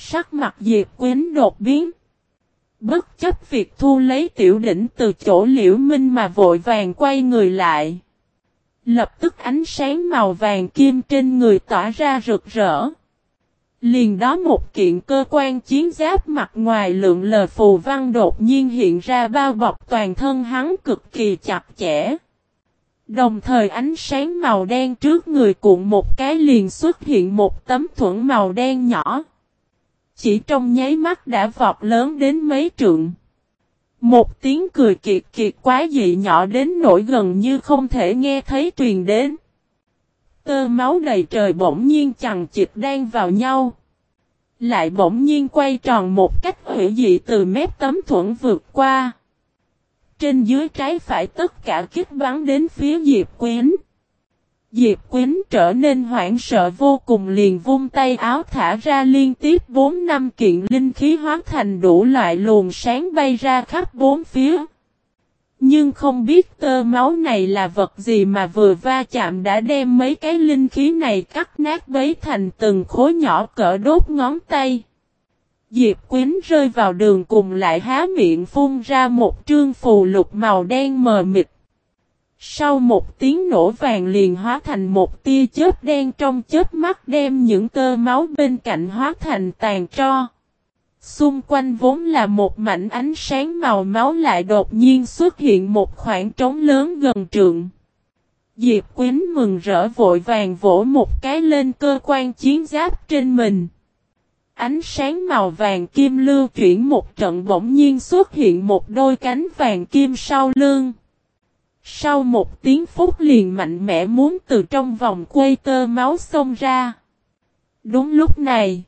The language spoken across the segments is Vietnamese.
Sắc mặt Diệp Quyến đột biến. Bất chấp việc thu lấy tiểu đỉnh từ chỗ Liễu Minh mà vội vàng quay người lại. Lập tức ánh sáng màu vàng kim trên người tỏa ra rực rỡ. Liền đó một kiện cơ quan chiến giáp mặt ngoài lượng lờ phù văn đột nhiên hiện ra bao bọc toàn thân hắn cực kỳ chặt chẽ. Đồng thời ánh sáng màu đen trước người cuộn một cái liền xuất hiện một tấm thuẫn màu đen nhỏ. Chỉ trong nháy mắt đã vọt lớn đến mấy trượng. Một tiếng cười kiệt kiệt quá dị nhỏ đến nỗi gần như không thể nghe thấy truyền đến. Tơ máu đầy trời bỗng nhiên chằng chịt đan vào nhau. Lại bỗng nhiên quay tròn một cách hủy dị từ mép tấm thuẫn vượt qua. Trên dưới trái phải tất cả kích bắn đến phía Diệp Quyến. Diệp Quyến trở nên hoảng sợ vô cùng liền vung tay áo thả ra liên tiếp 4-5 kiện linh khí hóa thành đủ loại luồng sáng bay ra khắp bốn phía. Nhưng không biết tơ máu này là vật gì mà vừa va chạm đã đem mấy cái linh khí này cắt nát bấy thành từng khối nhỏ cỡ đốt ngón tay. Diệp Quyến rơi vào đường cùng lại há miệng phun ra một trương phù lục màu đen mờ mịt. Sau một tiếng nổ vàng liền hóa thành một tia chớp đen trong chớp mắt đem những tơ máu bên cạnh hóa thành tàn tro. Xung quanh vốn là một mảnh ánh sáng màu máu lại đột nhiên xuất hiện một khoảng trống lớn gần trượng. Diệp Quyến mừng rỡ vội vàng vỗ một cái lên cơ quan chiến giáp trên mình. Ánh sáng màu vàng kim lưu chuyển một trận bỗng nhiên xuất hiện một đôi cánh vàng kim sau lưng. Sau một tiếng phút liền mạnh mẽ muốn từ trong vòng quây tơ máu xông ra. Đúng lúc này,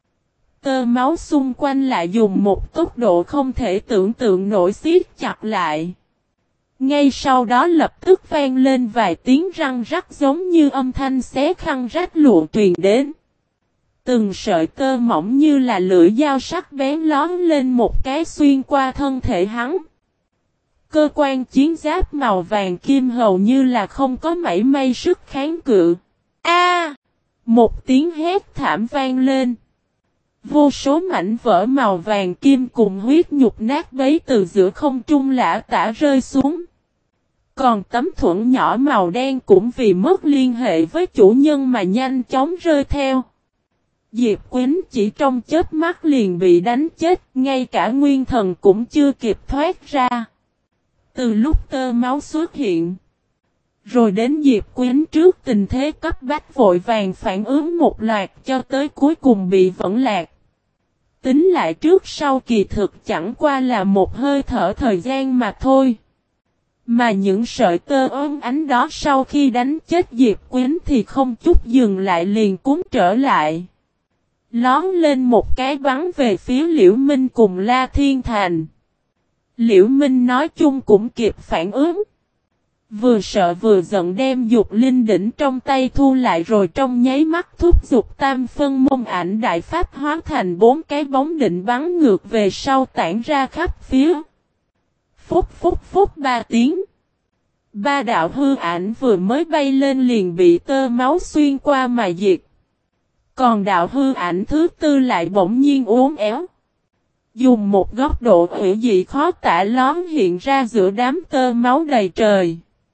tơ máu xung quanh lại dùng một tốc độ không thể tưởng tượng nổi siết chặt lại. Ngay sau đó lập tức vang lên vài tiếng răng rắc giống như âm thanh xé khăn rách lụa truyền đến. Từng sợi tơ mỏng như là lưỡi dao sắc bén lóm lên một cái xuyên qua thân thể hắn. Cơ quan chiến giáp màu vàng kim hầu như là không có mảy may sức kháng cự. A! Một tiếng hét thảm vang lên. Vô số mảnh vỡ màu vàng kim cùng huyết nhục nát bấy từ giữa không trung lả tả rơi xuống. Còn tấm thuẫn nhỏ màu đen cũng vì mất liên hệ với chủ nhân mà nhanh chóng rơi theo. Diệp Quyến chỉ trong chớp mắt liền bị đánh chết, ngay cả nguyên thần cũng chưa kịp thoát ra. Từ lúc tơ máu xuất hiện, rồi đến Diệp Quyến trước tình thế cấp bách vội vàng phản ứng một loạt cho tới cuối cùng bị vẫn lạc. Tính lại trước sau kỳ thực chẳng qua là một hơi thở thời gian mà thôi. Mà những sợi tơ ốm ánh đó sau khi đánh chết Diệp Quyến thì không chút dừng lại liền cuốn trở lại. Lón lên một cái bắn về phía Liễu Minh cùng La Thiên Thành. Liễu Minh nói chung cũng kịp phản ứng. Vừa sợ vừa giận đem dục linh đỉnh trong tay thu lại rồi trong nháy mắt thúc giục tam phân môn ảnh đại pháp hóa thành 4 cái bóng định bắn ngược về sau tản ra khắp phía. Phúc phúc phúc 3 tiếng. 3 đạo hư ảnh vừa mới bay lên liền bị tơ máu xuyên qua mà diệt. Còn đạo hư ảnh thứ tư lại bỗng nhiên uốn éo. Dùng một góc độ hủy dị khó tả lóm hiện ra giữa đám tơ máu đầy trời.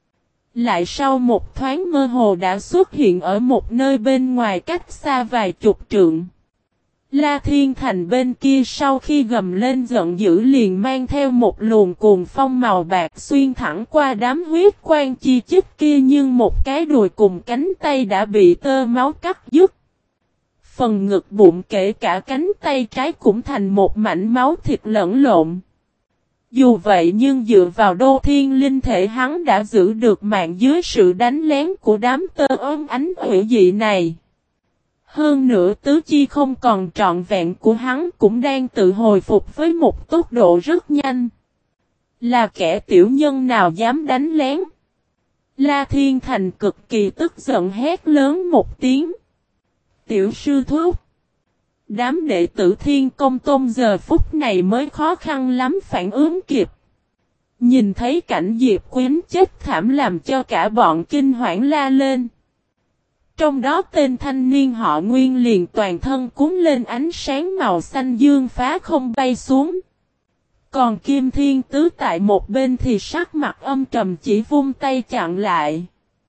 Lại sau một thoáng mơ hồ đã xuất hiện ở một nơi bên ngoài cách xa vài chục trượng. La Thiên Thành bên kia sau khi gầm lên giận dữ liền mang theo một luồng cuồng phong màu bạc xuyên thẳng qua đám huyết quan chi chít kia nhưng một cái đùi cùng cánh tay đã bị tơ máu cắt đứt. Phần ngực bụng kể cả cánh tay trái cũng thành một mảnh máu thịt lẫn lộn. Dù vậy nhưng dựa vào đô thiên linh thể hắn đã giữ được mạng dưới sự đánh lén của đám tơ ốm ánh hủy dị này. Hơn nữa tứ chi không còn trọn vẹn của hắn cũng đang tự hồi phục với một tốc độ rất nhanh. Là kẻ tiểu nhân nào dám đánh lén? La Thiên Thành cực kỳ tức giận hét lớn một tiếng. Tiểu sư thúc. Đám đệ tử Thiên Công Tôn giờ phút này mới khó khăn lắm phản ứng kịp. Nhìn thấy cảnh Diệp Quyến chết thảm làm cho cả bọn kinh hoảng la lên. Trong đó tên thanh niên họ Nguyên liền toàn thân cuốn lên ánh sáng màu xanh dương phá không bay xuống. Còn Kim Thiên Tứ tại một bên thì sắc mặt âm trầm chỉ vung tay chặn lại.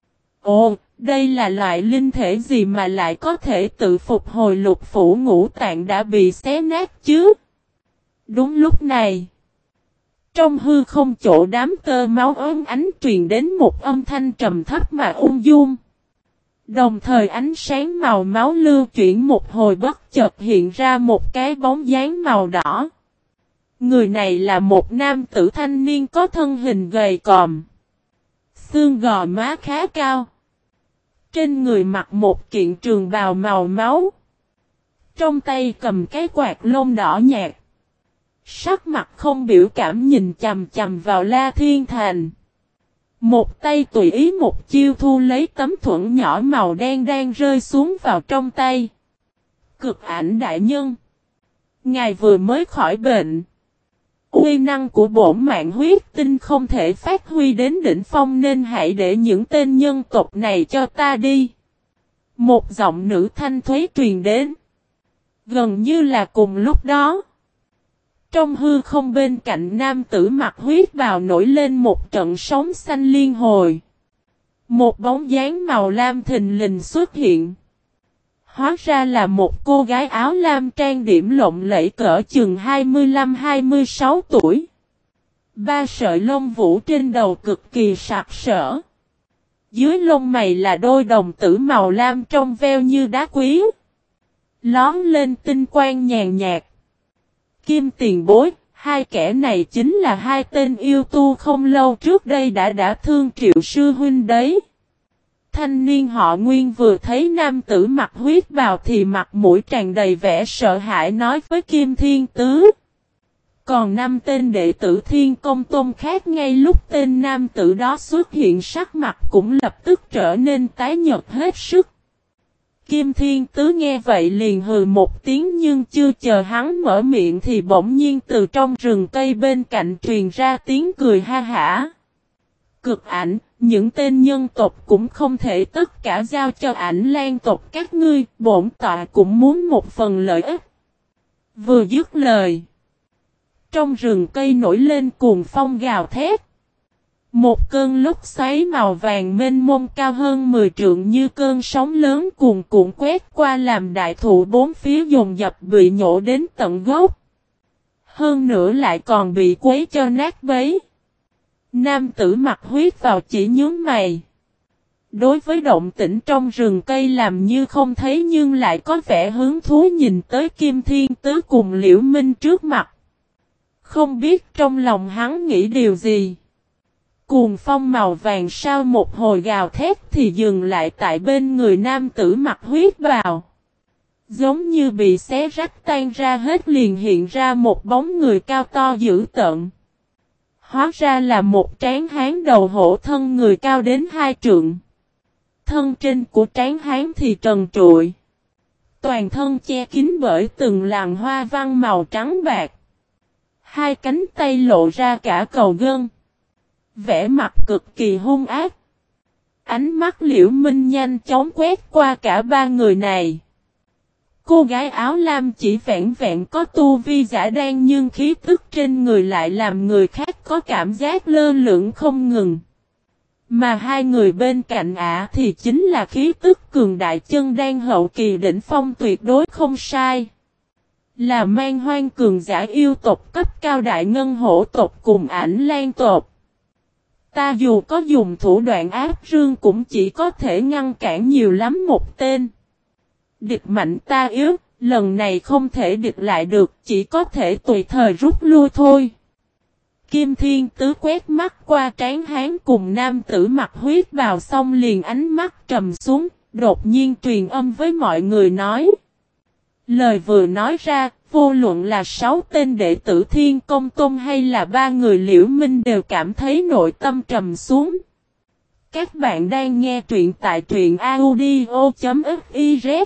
Ồ, đây là loại linh thể gì mà lại có thể tự phục hồi lục phủ ngũ tạng đã bị xé nát chứ? Đúng lúc này, trong hư không chỗ đám tơ máu óng ánh truyền đến một âm thanh trầm thấp mà ung dung. Đồng thời ánh sáng màu máu lưu chuyển một hồi bất chợt hiện ra một cái bóng dáng màu đỏ. Người này là một nam tử thanh niên có thân hình gầy còm, xương gò má khá cao. Trên người mặc một kiện trường bào màu máu. Trong tay cầm cái quạt lông đỏ nhạt. Sắc mặt không biểu cảm nhìn chằm chằm vào La Thiên Thành. Một tay tùy ý một chiêu thu lấy tấm thuẫn nhỏ màu đen đang rơi xuống vào trong tay. Cực ảnh đại nhân. Ngài vừa mới khỏi bệnh. Uy năng của bổn mạng huyết tinh không thể phát huy đến đỉnh phong nên hãy để những tên nhân tộc này cho ta đi. Một giọng nữ thanh thuế truyền đến. Gần như là cùng lúc đó. Trong hư không bên cạnh nam tử mặc huyết bào nổi lên một trận sóng xanh liên hồi. Một bóng dáng màu lam thình lình xuất hiện. Hóa ra là một cô gái áo lam trang điểm lộng lẫy cỡ chừng 25-26 tuổi. Ba sợi lông vũ trên đầu cực kỳ sặc sỡ. Dưới lông mày là đôi đồng tử màu lam trong veo như đá quý. Lón lên tinh quang nhàn nhạt. Kim tiền bối, hai kẻ này chính là hai tên yêu tu không lâu trước đây đã thương Triệu sư huynh đấy. Thanh niên họ Nguyên vừa thấy nam tử mặc huyết bào thì mặt mũi tràn đầy vẻ sợ hãi nói với Kim Thiên Tứ. Còn năm tên đệ tử Thiên Công Tôn khác ngay lúc tên nam tử đó xuất hiện sắc mặt cũng lập tức trở nên tái nhợt hết sức. Kim Thiên Tứ nghe vậy liền hừ một tiếng nhưng chưa chờ hắn mở miệng thì bỗng nhiên từ trong rừng cây bên cạnh truyền ra tiếng cười ha hả. Cực ảnh, những tên nhân tộc cũng không thể tất cả giao cho ảnh lan tộc các ngươi, bổn tọa cũng muốn một phần lợi ích. Vừa dứt lời. Trong rừng cây nổi lên cuồng phong gào thét. Một cơn lốc xoáy màu vàng mênh mông cao hơn 10 trượng như cơn sóng lớn cuồn cuộn quét qua làm đại thụ bốn phía dồn dập bị nhổ đến tận gốc. Hơn nữa lại còn bị quấy cho nát bấy. Nam tử mặc huyết vào chỉ nhướng mày. Đối với động tĩnh trong rừng cây làm như không thấy nhưng lại có vẻ hứng thú nhìn tới Kim Thiên Tứ cùng Liễu Minh trước mặt. Không biết trong lòng hắn nghĩ điều gì. Cuồng phong màu vàng sau một hồi gào thét thì dừng lại tại bên người nam tử mặc huyết bào. Giống như bị xé rách tan ra hết liền hiện ra một bóng người cao to dữ tợn. Hóa ra là một tráng hán đầu hổ thân người cao đến 2 trượng. Thân trên của tráng hán thì trần trụi. Toàn thân che kín bởi từng làn hoa văn màu trắng bạc. Hai cánh tay lộ ra cả cầu gân. Vẻ mặt cực kỳ hung ác. Ánh mắt Liễu Minh nhanh chóng quét qua cả ba người này. Cô gái áo lam chỉ vẹn vẹn có tu vi giả đan nhưng khí tức trên người lại làm người khác có cảm giác lơ lửng không ngừng. Mà hai người bên cạnh ả thì chính là khí tức cường đại chân đan hậu kỳ đỉnh phong tuyệt đối không sai. Là man hoang cường giả yêu tộc cấp cao đại ngân hổ tộc cùng ảnh lan tộc. Ta dù có dùng thủ đoạn áp rương cũng chỉ có thể ngăn cản nhiều lắm một tên. Địch mạnh ta yếu, lần này không thể địch lại được, chỉ có thể tùy thời rút lui thôi. Kim Thiên Tứ quét mắt qua trán hán cùng nam tử mặc huyết bào xong liền ánh mắt trầm xuống, đột nhiên truyền âm với mọi người nói. Lời vừa nói ra, vô luận là 6 tên đệ tử Thiên Công Tôn hay là 3 người Liễu Minh đều cảm thấy nội tâm trầm xuống. Các bạn đang nghe truyện tại truyện audio.fiz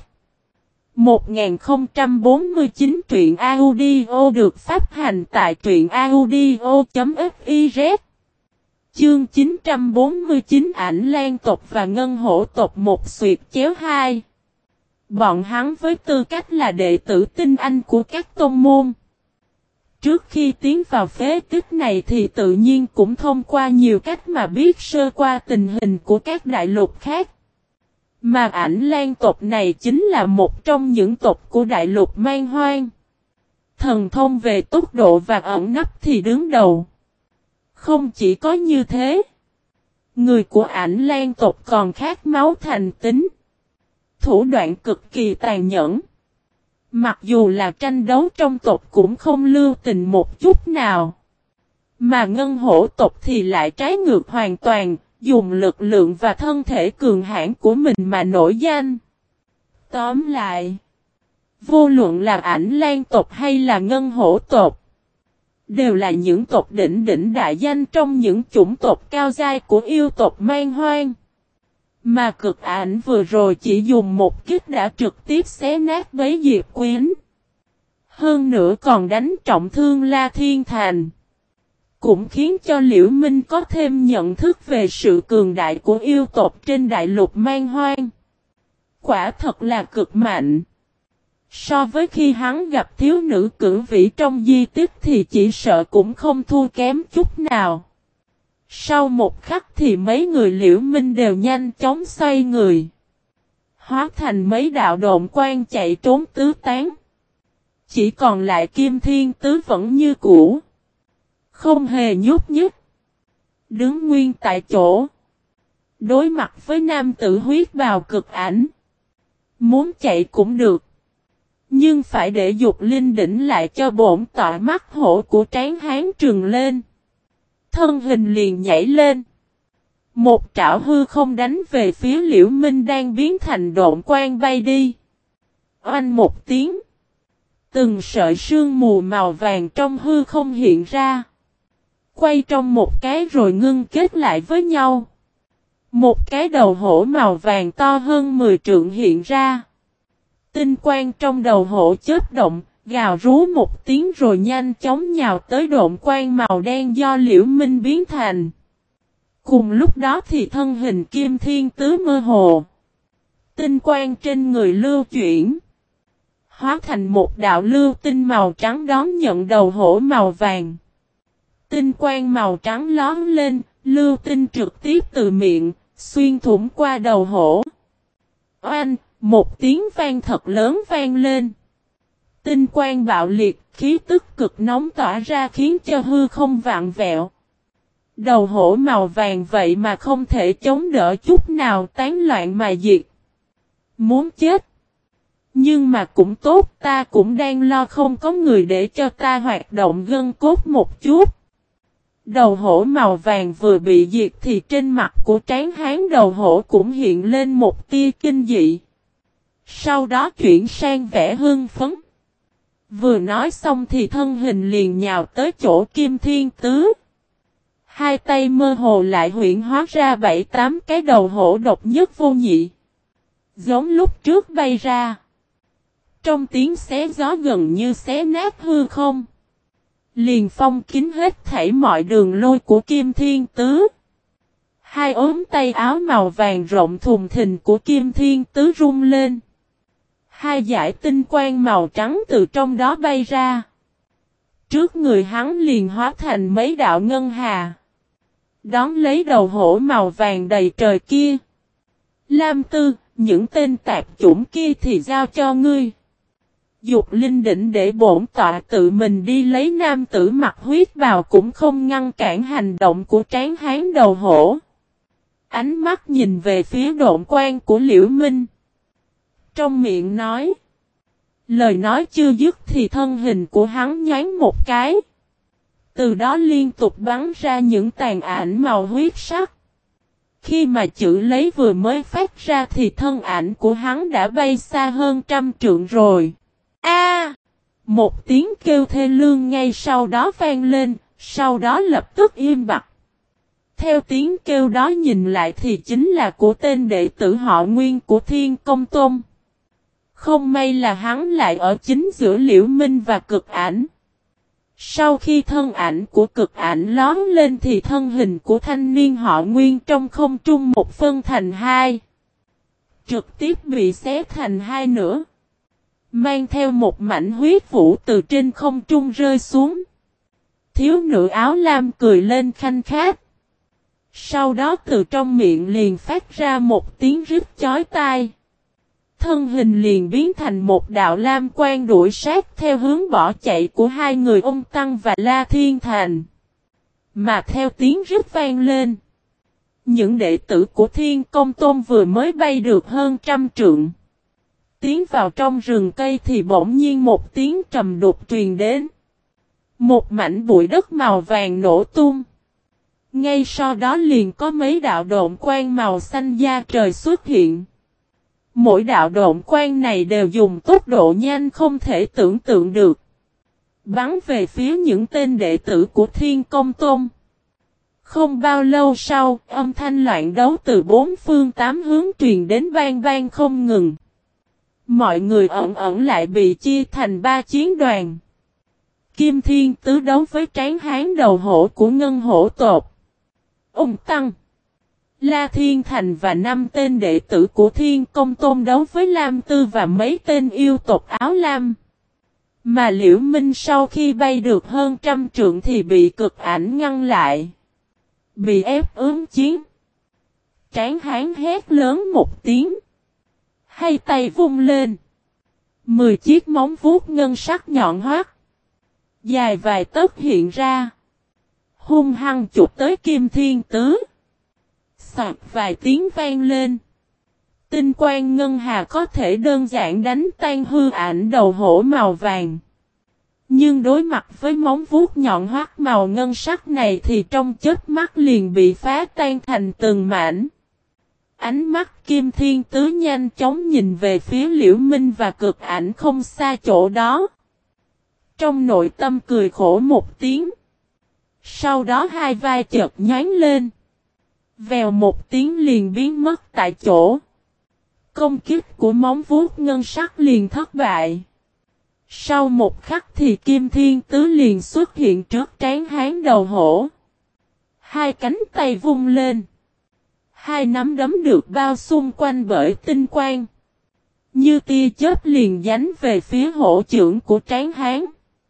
1049 truyện audio được phát hành tại truyện audio.fiz. Chương 949 Ảnh Lan tộc và Ngân Hổ tộc một xuyệt chéo hai. Bọn hắn với tư cách là đệ tử tinh anh của các tôn môn. Trước khi tiến vào phế tích này thì tự nhiên cũng thông qua nhiều cách mà biết sơ qua tình hình của các đại lục khác. Mà Ảnh Lan tộc này chính là một trong những tộc của đại lục Man Hoang. Thần thông về tốc độ và ẩn nấp thì đứng đầu. Không chỉ có như thế, người của Ảnh Lan tộc còn khát máu thành tính. Thủ đoạn cực kỳ tàn nhẫn. Mặc dù là tranh đấu trong tộc cũng không lưu tình một chút nào. Mà Ngân Hổ tộc thì lại trái ngược hoàn toàn, dùng lực lượng và thân thể cường hãn của mình mà nổi danh. Tóm lại, vô luận là Ảnh Lan tộc hay là Ngân Hổ tộc, đều là những tộc đỉnh đại danh trong những chủng tộc cao giai của yêu tộc Man Hoang. Mà Cực Ảnh vừa rồi chỉ dùng một kích đã trực tiếp xé nát bấy Diệp Quyến. Hơn nữa còn đánh trọng thương La Thiên Thành. Cũng khiến cho Liễu Minh có thêm nhận thức về sự cường đại của yêu tộc trên đại lục Man Hoang. Quả thật là cực mạnh. So với khi hắn gặp thiếu nữ cử vĩ trong di tích thì chỉ sợ cũng không thua kém chút nào. Sau một khắc thì mấy người Liễu Minh đều nhanh chóng xoay người. Hóa thành mấy đạo độn quang chạy trốn tứ tán. Chỉ còn lại Kim Thiên Tứ vẫn như cũ. Không hề nhúc nhích. Đứng nguyên tại chỗ. Đối mặt với nam tử huyết bào Cực Ảnh. Muốn chạy cũng được. Nhưng phải để Dục Linh đỉnh lại cho bổn tọa mắt hổ của tráng hán trừng lên. Thân hình liền nhảy lên. Một trảo hư không đánh về phía Liễu Minh đang biến thành độn quang bay đi. Oanh một tiếng. Từng sợi sương mù màu vàng trong hư không hiện ra. Quay trong một cái rồi ngưng kết lại với nhau. Một cái đầu hổ màu vàng to hơn 10 trượng hiện ra. Tinh quang trong đầu hổ chớp động, gào rú một tiếng rồi nhanh chóng nhào tới độn quang màu đen do Liễu Minh biến thành. Cùng lúc đó thì thân hình Kim Thiên Tứ mơ hồ. Tinh quang trên người lưu chuyển. Hóa thành một đạo lưu tinh màu trắng đón nhận đầu hổ màu vàng. Tinh quang màu trắng lón lên, lưu tinh trực tiếp từ miệng, xuyên thủng qua đầu hổ. Oanh! Một tiếng vang thật lớn vang lên. Tinh quang bạo liệt, khí tức cực nóng tỏa ra khiến cho hư không vạn vẹo. Đầu hổ màu vàng vậy mà không thể chống đỡ chút nào, tán loạn mà diệt. Muốn chết. Nhưng mà cũng tốt, ta cũng đang lo không có người để cho ta hoạt động gân cốt một chút. Đầu hổ màu vàng vừa bị diệt thì trên mặt của tráng hán đầu hổ cũng hiện lên một tia kinh dị. Sau đó chuyển sang vẻ hưng phấn. Vừa nói xong thì thân hình liền nhào tới chỗ Kim Thiên Tứ. Hai tay mơ hồ lại huyễn hóa ra 7-8 cái đầu hổ độc nhất vô nhị. Giống lúc trước bay ra. Trong tiếng xé gió gần như xé nát hư không. Liền phong kín hết thảy mọi đường lôi của Kim Thiên Tứ. Hai ốm tay áo màu vàng rộng thùng thình của Kim Thiên Tứ rung lên. Hai dải tinh quang màu trắng từ trong đó bay ra. Trước người hắn liền hóa thành mấy đạo ngân hà. Đón lấy đầu hổ màu vàng đầy trời kia. Lam Tư, những tên tạp chủng kia thì giao cho ngươi. Dục Linh đỉnh để bổn tọa tự mình đi lấy nam tử mặc huyết bào cũng không ngăn cản hành động của tráng hán đầu hổ. Ánh mắt nhìn về phía độn quang của Liễu Minh. Trong miệng nói. Lời nói chưa dứt thì thân hình của hắn nhoáng một cái. Từ đó liên tục bắn ra những tàn ảnh màu huyết sắc. Khi mà chữ lấy vừa mới phát ra thì thân ảnh của hắn đã bay xa hơn 100 trượng rồi. A! Một tiếng kêu thê lương ngay sau đó vang lên, sau đó lập tức im bặt. Theo tiếng kêu đó nhìn lại thì chính là của tên đệ tử họ Nguyên của Thiên Công Tôn. Không may là hắn lại ở chính giữa Liễu Minh và Cực Ảnh. Sau khi thân ảnh của cực ảnh lóm lên thì thân hình của thanh niên họ Nguyên trong không trung một phân thành hai. Trực tiếp bị xé thành hai nửa. Mang theo một mảnh huyết vũ từ trên không trung rơi xuống. Thiếu nữ áo lam cười lên khanh khách. Sau đó từ trong miệng liền phát ra một tiếng rít chói tai. Thân hình liền biến thành một đạo lam quang đuổi sát theo hướng bỏ chạy của hai người ông Tăng và La Thiên Thành. Mà theo tiếng rít vang lên, những đệ tử của Thiên Công Tôn vừa mới bay được hơn 100 trượng. Tiến vào trong rừng cây thì bỗng nhiên một tiếng trầm đục truyền đến. Một mảnh bụi đất màu vàng nổ tung. Ngay sau đó liền có mấy đạo độn quang màu xanh da trời xuất hiện. Mỗi đạo độn quang này đều dùng tốc độ nhanh không thể tưởng tượng được. Bắn về phía những tên đệ tử của Thiên Công Tôn. Không bao lâu sau, âm thanh loạn đấu từ bốn phương tám hướng truyền đến vang vang không ngừng. Mọi người ẩn lại bị chia thành ba chiến đoàn. Kim Thiên Tứ đấu với tráng hán đầu hổ của Ngân Hổ tộc. Ông Tăng, La Thiên Thành và 5 tên đệ tử của Thiên Công Tôn đấu với Lam Tư và mấy tên yêu tộc áo lam. Mà Liễu Minh sau khi bay được hơn 100 trượng thì bị cực ảnh ngăn lại. Bị ép ứng chiến. Tráng hán hét lớn một tiếng. Hai tay vung lên. 10 chiếc móng vuốt ngân sắc nhọn hoắt. Dài vài tấc hiện ra. Hung hăng chụp tới Kim Thiên Tứ. Soạt vài tiếng vang lên. Tinh quang ngân hà có thể đơn giản đánh tan hư ảnh đầu hổ màu vàng. Nhưng đối mặt với móng vuốt nhọn hoắt màu ngân sắc này thì trong chớp mắt liền bị phá tan thành từng mảnh. Ánh mắt Kim Thiên Tứ nhanh chóng nhìn về phía Liễu Minh và cực ảnh không xa chỗ đó. Trong nội tâm cười khổ một tiếng. Sau đó hai vai chợt nhoáng lên. Vèo một tiếng liền biến mất tại chỗ. Công kích của móng vuốt ngân sắc liền thất bại. Sau một khắc thì Kim Thiên Tứ liền xuất hiện trước trán hán đầu hổ. Hai cánh tay vung lên. Hai nắm đấm được bao xung quanh bởi tinh quang. Như tia chớp liền nhánh về phía hổ trưởng của trán hán.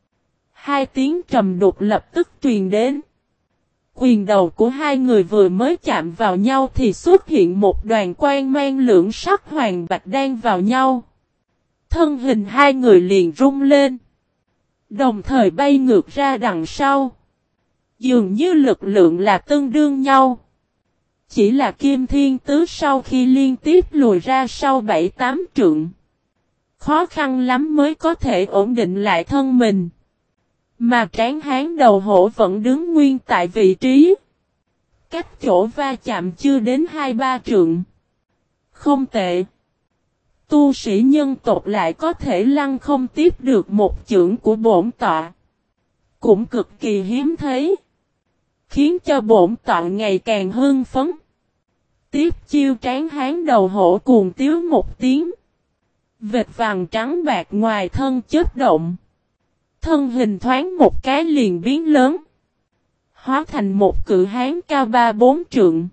Hai tiếng trầm đục lập tức truyền đến. Quyền đầu của hai người vừa mới chạm vào nhau thì xuất hiện một đoàn quang mang lưỡng sắc hoàng bạch đan vào nhau. Thân hình hai người liền rung lên. Đồng thời bay ngược ra đằng sau. Dường như lực lượng là tương đương nhau. Chỉ là Kim Thiên Tứ sau khi liên tiếp lùi ra sau 7-8 trượng. Khó khăn lắm mới có thể ổn định lại thân mình. Mà tráng hán đầu hổ vẫn đứng nguyên tại vị trí. Cách chỗ va chạm chưa đến 2-3 trượng. Không tệ. Tu sĩ nhân tộc lại có thể lăng không tiếp được một chưởng của bổn tọa. Cũng cực kỳ hiếm thấy. Khiến cho bổn tọa ngày càng hưng phấn. Tiếp chiêu tráng hán đầu hổ cuồng tiếu một tiếng. Vệt vàng trắng bạc ngoài thân chớp động. Thân hình thoáng một cái liền biến lớn. Hóa thành một cự hán cao 3-4 trượng.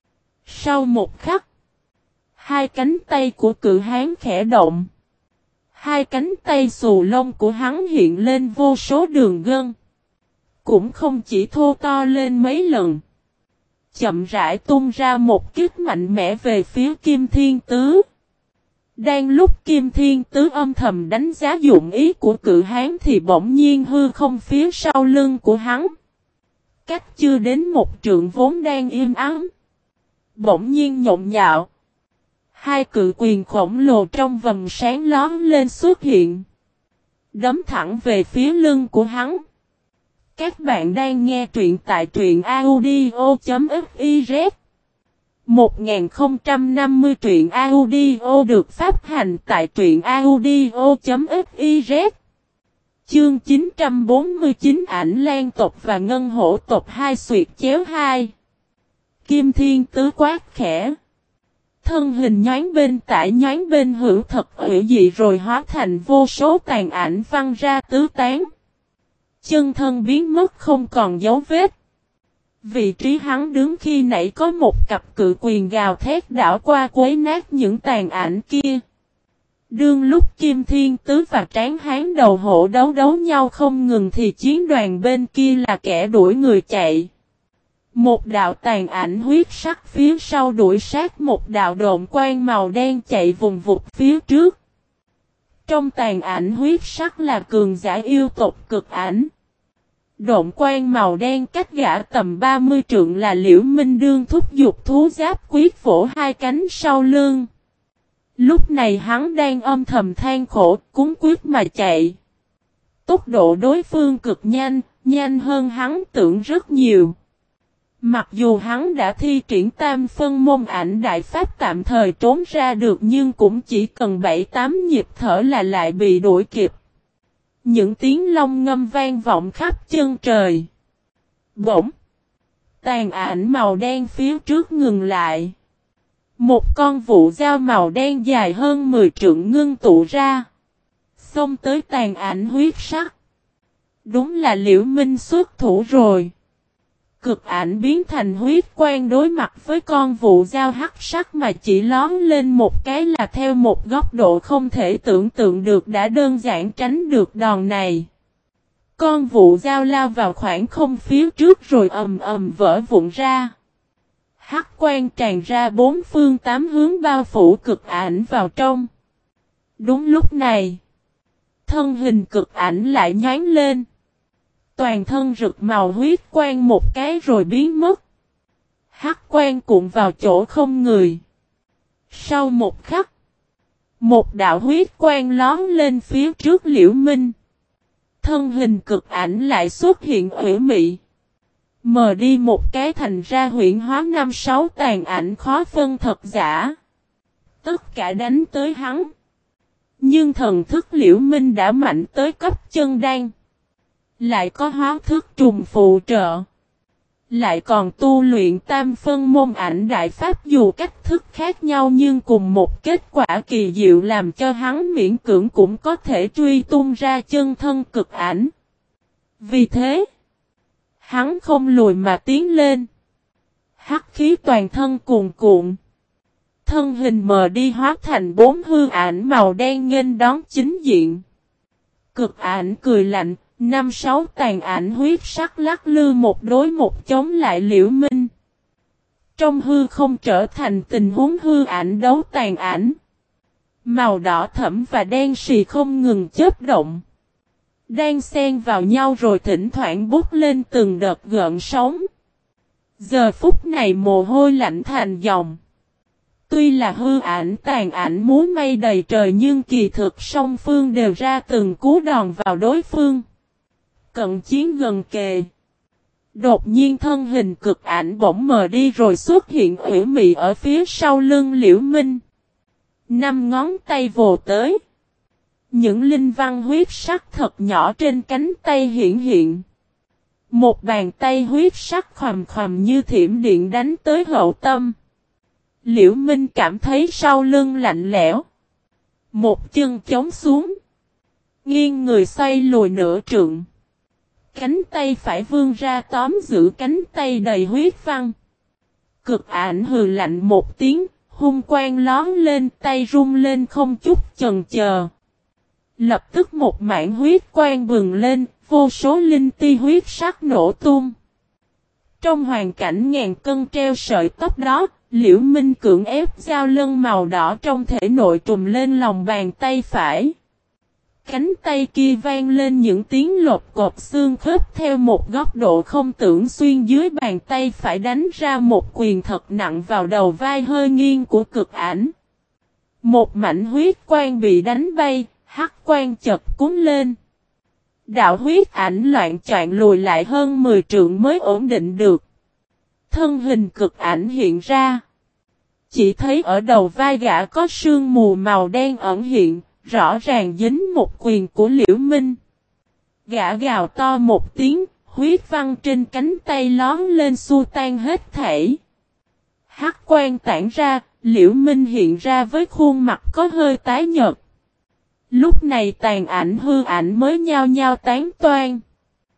Sau một khắc. Hai cánh tay của cự hán khẽ động. Hai cánh tay xù lông của hắn hiện lên vô số đường gân. Cũng không chỉ thô to lên mấy lần. Chậm rãi tung ra một kích mạnh mẽ về phía Kim Thiên Tứ. Đang lúc Kim Thiên Tứ âm thầm đánh giá dụng ý của cự hán thì bỗng nhiên hư không phía sau lưng của hắn. Cách chưa đến một trượng vốn đang im ắng. Bỗng nhiên nhộn nhạo. Hai cự quyền khổng lồ trong vầng sáng lóm lên xuất hiện. Đấm thẳng về phía lưng của hắn. Các bạn đang nghe truyện tại truyện audio.fiz 1050 truyện audio được phát hành tại truyện audio.fiz. Chương 949 Ảnh Lan tộc và Ngân Hổ tộc hai xuyệt chéo hai. Kim Thiên Tứ quát khẽ. Thân hình nhoáng bên tả nhoáng bên hữu thật hữu dị rồi hóa thành vô số tàn ảnh văng ra tứ tán. Chân thân biến mất không còn dấu vết. Vị trí hắn đứng khi nãy có một cặp cự quyền gào thét đảo qua quấy nát những tàn ảnh kia. Đương lúc Kim Thiên Tứ và Tráng Hán đầu hổ đấu nhau không ngừng thì chiến đoàn bên kia là kẻ đuổi người chạy. Một đạo tàn ảnh huyết sắc phía sau đuổi sát một đạo độn quang màu đen chạy vùng vụt phía trước. Trong tàn ảnh huyết sắc là cường giả yêu tộc cực ảnh. Độn quang màu đen cách gã tầm 30 trượng là Liễu Minh Đương thúc giục thú giáp quyết vỗ hai cánh sau lưng. Lúc này hắn đang âm thầm than khổ, cuống quyết mà chạy. Tốc độ đối phương cực nhanh, nhanh hơn hắn tưởng rất nhiều. Mặc dù hắn đã thi triển tam phân môn ảnh đại pháp tạm thời trốn ra được nhưng cũng chỉ cần 7-8 nhịp thở là lại bị đuổi kịp. Những tiếng long ngâm vang vọng khắp chân trời. Bỗng, tàn ảnh màu đen phía trước ngừng lại. Một con vụ dao màu đen dài hơn 10 trượng ngưng tụ ra. Xông tới tàn ảnh huyết sắc. Đúng là Liễu Minh xuất thủ rồi. Cực ảnh biến thành huyết quang đối mặt với con vụ dao hắc sắc mà chỉ lón lên một cái là theo một góc độ không thể tưởng tượng được đã đơn giản tránh được đòn này. Con vụ dao lao vào khoảng không phía trước rồi ầm ầm vỡ vụn ra. Hắc quang tràn ra bốn phương tám hướng bao phủ cực ảnh vào trong. Đúng lúc này, thân hình cực ảnh lại nhoáng lên. Toàn thân rực màu huyết quang một cái rồi biến mất. Hắc quang cuộn vào chỗ không người. Sau một khắc, một đạo huyết quang lón lên phía trước Liễu Minh. Thân hình cực ảnh lại xuất hiện ủy mị. Mờ đi một cái thành ra huyễn hóa 5-6 tàn ảnh khó phân thật giả. Tất cả đánh tới hắn. Nhưng thần thức Liễu Minh đã mạnh tới cấp chân đan. Lại có hóa thức trùng phụ trợ. Lại còn tu luyện tam phân môn ảnh đại pháp dù cách thức khác nhau nhưng cùng một kết quả kỳ diệu làm cho hắn miễn cưỡng cũng có thể truy tung ra chân thân cực ảnh. Vì thế, hắn không lùi mà tiến lên. Hắc khí toàn thân cuồn cuộn. Thân hình mờ đi hóa thành 4 hư ảnh màu đen nghênh đón chính diện. Cực ảnh cười lạnh. 5-6 tàn ảnh huyết sắc lắc lư một đối một chống lại Liễu Minh. Trong hư không trở thành tình huống hư ảnh đấu tàn ảnh. Màu đỏ thẫm và đen xì không ngừng chớp động. Đang xen vào nhau rồi thỉnh thoảng bút lên từng đợt gợn sóng. Giờ phút này mồ hôi lạnh thành dòng. Tuy là hư ảnh tàn ảnh múa may đầy trời nhưng kỳ thực song phương đều ra từng cú đòn vào đối phương. Cận chiến gần kề. Đột nhiên thân hình cực ảnh bỗng mờ đi rồi xuất hiện ủy mị ở phía sau lưng Liễu Minh. 5 ngón tay vồ tới. Những linh văn huyết sắc thật nhỏ trên cánh tay hiện hiện. Một bàn tay huyết sắc khoằm khoằm như thiểm điện đánh tới hậu tâm. Liễu Minh cảm thấy sau lưng lạnh lẽo. Một chân chống xuống. Nghiêng người xoay lùi nửa trượng. Cánh tay phải vươn ra tóm giữ cánh tay đầy huyết văn. Cực ảnh hừ lạnh một tiếng, hung quang lón lên tay rung lên không chút chần chờ. Lập tức một mảng huyết quang bừng lên, vô số linh ti huyết sắc nổ tung. Trong hoàn cảnh ngàn cân treo sợi tóc đó, Liễu Minh cưỡng ép dao lân màu đỏ trong thể nội trùm lên lòng bàn tay phải. Cánh tay kia vang lên những tiếng lột cột xương khớp theo một góc độ không tưởng xuyên dưới bàn tay phải đánh ra một quyền thật nặng vào đầu vai hơi nghiêng của cực ảnh. Một mảnh huyết quang bị đánh bay, hắc quang chật cuốn lên. Đạo huyết ảnh loạn choạng lùi lại hơn 10 trượng mới ổn định được. Thân hình cực ảnh hiện ra. Chỉ thấy ở đầu vai gã có sương mù màu đen ẩn hiện. Rõ ràng dính một quyền của Liễu Minh. Gã gào to một tiếng, huyết văn trên cánh tay lón lên xua tan hết thảy. Hắc quang tản ra, Liễu Minh hiện ra với khuôn mặt có hơi tái nhợt. Lúc này tàn ảnh hư ảnh mới nhao nhao tán toan.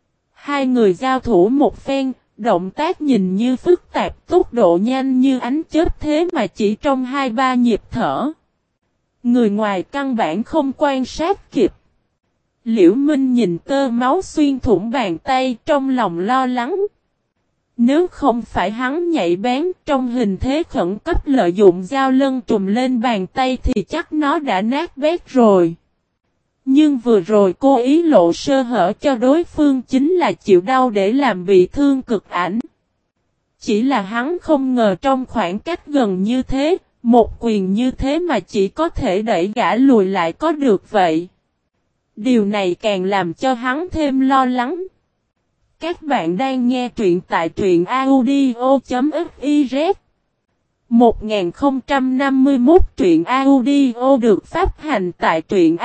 Hai người giao thủ một phen, động tác nhìn như phức tạp, tốc độ nhanh như ánh chớp thế mà chỉ trong 2-3 nhịp thở. Người ngoài căn bản không quan sát kịp. Liễu Minh nhìn tơ máu xuyên thủng bàn tay trong lòng lo lắng. Nếu không phải hắn nhạy bén trong hình thế khẩn cấp lợi dụng dao lân trùm lên bàn tay thì chắc nó đã nát bét rồi. Nhưng vừa rồi cô ý lộ sơ hở cho đối phương chính là chịu đau để làm bị thương Cực Ảnh. Chỉ là hắn không ngờ trong khoảng cách gần như thế, một quyền như thế mà chỉ có thể đẩy gã lùi lại có được vậy. Điều này càng làm cho hắn thêm lo lắng. Các bạn đang nghe truyện tại truyện audio.fiz 1051 truyện audio được phát hành tại truyện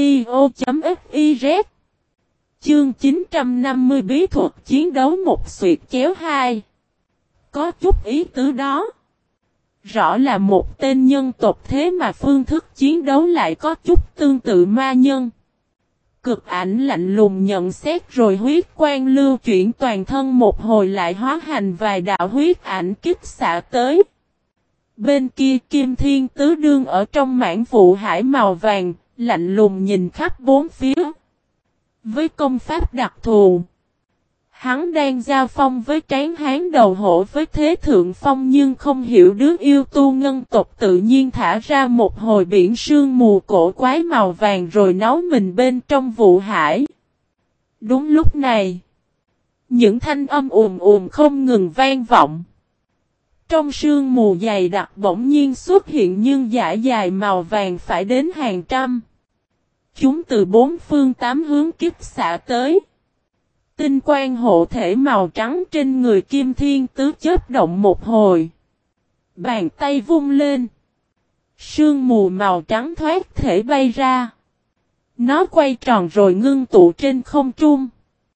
audio.fiz. Chương 950 bí thuật chiến đấu một xuyệt chéo 2. Có chút ý tứ đó. Rõ là một tên nhân tộc thế mà phương thức chiến đấu lại có chút tương tự ma nhân. Cực Ảnh lạnh lùng nhận xét rồi huyết quang lưu chuyển toàn thân một hồi lại hóa thành vài đạo huyết ảnh kích xạ tới. Bên kia Kim Thiên Tứ Đương ở trong mảng vụ hải màu vàng, lạnh lùng nhìn khắp bốn phía. Với công pháp đặc thù, hắn đang giao phong với tráng hán đầu hổ với thế thượng phong nhưng không hiểu đứa yêu tu ngân tộc tự nhiên thả ra một hồi biển sương mù cổ quái màu vàng rồi nấu mình bên trong vụ hải. Đúng lúc này, những thanh âm ùm ùm không ngừng vang vọng. Trong sương mù dày đặc bỗng nhiên xuất hiện nhưng dải dài màu vàng phải đến hàng trăm. Chúng từ bốn phương tám hướng kích xạ tới. Tinh quang hộ thể màu trắng trên người Kim Thiên Tứ chớp động một hồi. Bàn tay vung lên. Sương mù màu trắng thoát thể bay ra. Nó quay tròn rồi ngưng tụ trên không trung.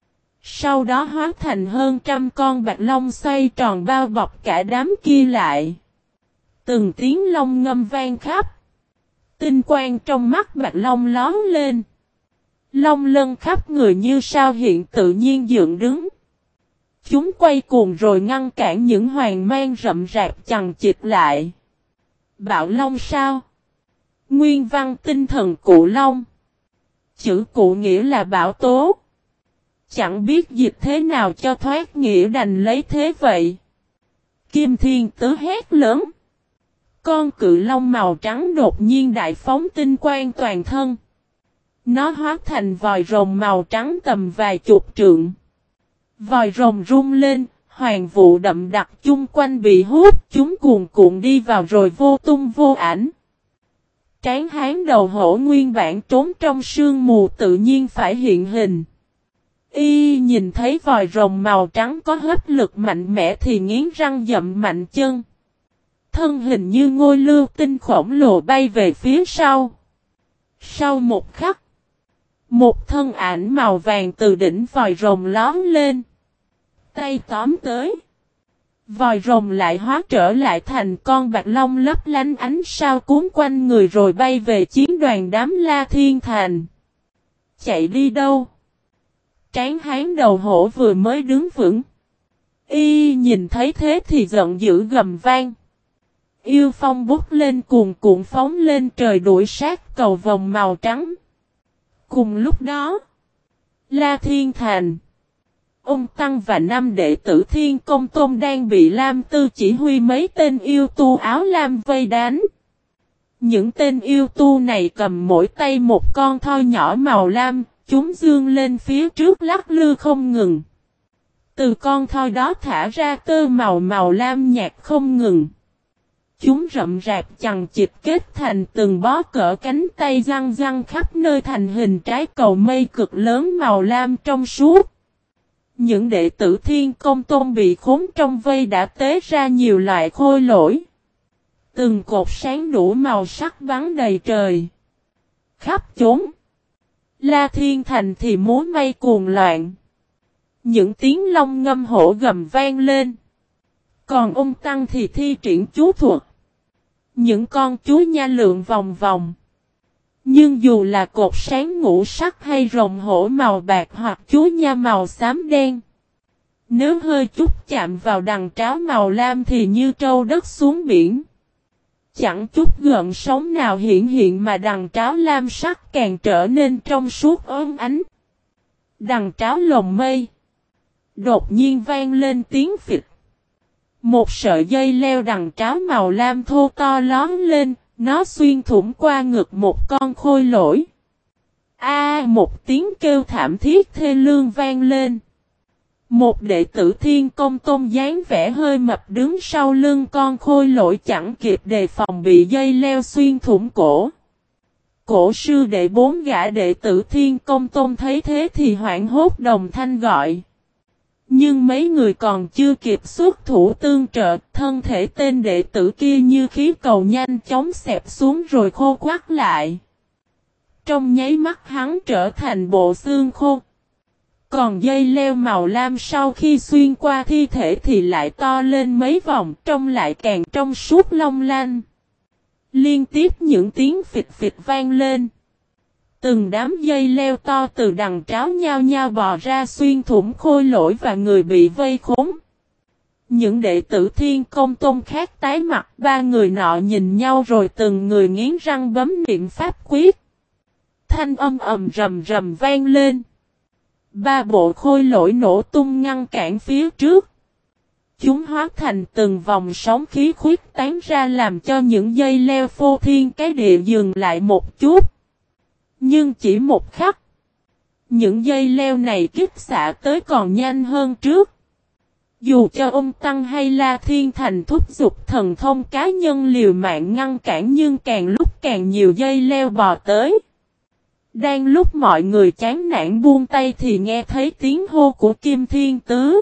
Sau đó hóa thành hơn trăm con bạch long xoay tròn bao bọc cả đám kia lại. Từng tiếng long ngâm vang khắp. Tinh quang trong mắt bạch long lóm lên. Long lân khắp người như sao hiện tự nhiên dựng đứng. Chúng quay cuồng rồi ngăn cản những hoàng mang rậm rạp chằng chịt lại. Bạo long sao? Nguyên văn tinh thần cụ long. Chữ cụ nghĩa là bảo tố. Chẳng biết dịch thế nào cho thoát nghĩa đành lấy thế vậy. Kim Thiên Tứ hét lớn. Con cự long màu trắng đột nhiên đại phóng tinh quang toàn thân. Nó hóa thành vòi rồng màu trắng tầm vài chục trượng. Vòi rồng rung lên, hoàng vụ đậm đặc chung quanh bị hút, chúng cuồn cuộn đi vào rồi vô tung vô ảnh. Tráng hán đầu hổ nguyên bản trốn trong sương mù tự nhiên phải hiện hình. Y nhìn thấy vòi rồng màu trắng có hấp lực mạnh mẽ thì nghiến răng dậm mạnh chân. Thân hình như ngôi lưu tinh khổng lồ bay về phía sau. Sau một khắc, một thân ảnh màu vàng từ đỉnh vòi rồng lóm lên. Tay tóm tới. Vòi rồng lại hóa trở lại thành con bạch long lấp lánh ánh sao cuốn quanh người rồi bay về chiến đoàn đám La Thiên Thành. Chạy đi đâu? Tráng hán đầu hổ vừa mới đứng vững. Y nhìn thấy thế thì giận dữ gầm vang. Yêu phong bút lên cuồn cuộn phóng lên trời đuổi sát cầu vòng màu trắng. Cùng lúc đó, La Thiên Thành, ông Tăng và 5 đệ tử Thiên Công Tôn đang bị Lam Tư chỉ huy mấy tên yêu tu áo lam vây đánh. Những tên yêu tu này cầm mỗi tay một con thoi nhỏ màu lam, chúng dương lên phía trước lắc lư không ngừng. Từ con thoi đó thả ra tơ màu lam nhạt không ngừng. Chúng rậm rạp chằng chịt kết thành từng bó cỡ cánh tay răng răng khắp nơi thành hình trái cầu mây cực lớn màu lam trong suốt. Những đệ tử Thiên Công Tôn bị khốn trong vây đã tế ra nhiều loại khôi lỗi. Từng cột sáng đủ màu sắc bắn đầy trời. Khắp chốn. La Thiên Thành thì múa may cuồng loạn. Những tiếng long ngâm hổ gầm vang lên. Còn ông Tăng thì thi triển chú thuật. Những con chú nha lượn vòng vòng. Nhưng dù là cột sáng ngũ sắc hay rồng hổ màu bạc hoặc chúa nha màu xám đen, nếu hơi chút chạm vào đằng tráo màu lam thì như trâu đất xuống biển. Chẳng chút gợn sóng nào hiện mà đằng tráo lam sắc càng trở nên trong suốt óng ánh. Đằng tráo lồng mây. Đột nhiên vang lên tiếng phịch. Một sợi dây leo đằng tráo màu lam thô to lóm lên, nó xuyên thủng qua ngực một con khôi lỗi. Một tiếng kêu thảm thiết thê lương vang lên. Một đệ tử Thiên Công Tôn dáng vẻ hơi mập đứng sau lưng con khôi lỗi chẳng kịp đề phòng bị dây leo xuyên thủng cổ. Cổ sư đệ 4 gã đệ tử Thiên Công Tôn thấy thế thì hoảng hốt đồng thanh gọi. Nhưng mấy người còn chưa kịp xuất thủ tương trợ, thân thể tên đệ tử kia như khí cầu nhanh chóng xẹp xuống rồi khô quắt lại. Trong nháy mắt hắn trở thành bộ xương khô. Còn dây leo màu lam sau khi xuyên qua thi thể thì lại to lên mấy vòng, trông lại càng trong suốt long lanh. Liên tiếp những tiếng phịch phịch vang lên. Từng đám dây leo to từ đằng tráo nhao nhao bò ra xuyên thủng khôi lỗi và người bị vây khốn. Những đệ tử Thiên Công Tôn khác tái mặt, 3 người nọ nhìn nhau rồi từng người nghiến răng bấm niệm pháp quyết. Thanh âm ầm rầm rầm vang lên. 3 bộ khôi lỗi nổ tung ngăn cản phía trước. Chúng hóa thành từng vòng sóng khí khuyết tán ra làm cho những dây leo phô thiên cái địa dừng lại một chút. Nhưng chỉ một khắc, những dây leo này kích xạ tới còn nhanh hơn trước. Dù cho ông Tăng hay La Thiên Thành thúc giục thần thông cá nhân liều mạng ngăn cản nhưng càng lúc càng nhiều dây leo bò tới. Đang lúc mọi người chán nản buông tay thì nghe thấy tiếng hô của Kim Thiên Tứ.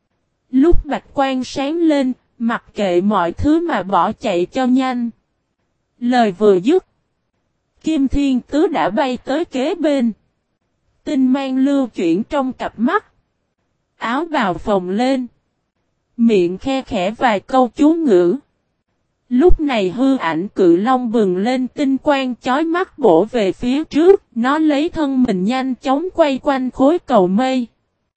Lúc bạch quang sáng lên, mặc kệ mọi thứ mà bỏ chạy cho nhanh. Lời vừa dứt, Kim Thiên Tứ đã bay tới kế bên. Tinh mang lưu chuyển trong cặp mắt. Áo bào phồng lên. Miệng khe khẽ vài câu chú ngữ. Lúc này hư ảnh cự long bừng lên tinh quang chói mắt bổ về phía trước. Nó lấy thân mình nhanh chóng quay quanh khối cầu mây.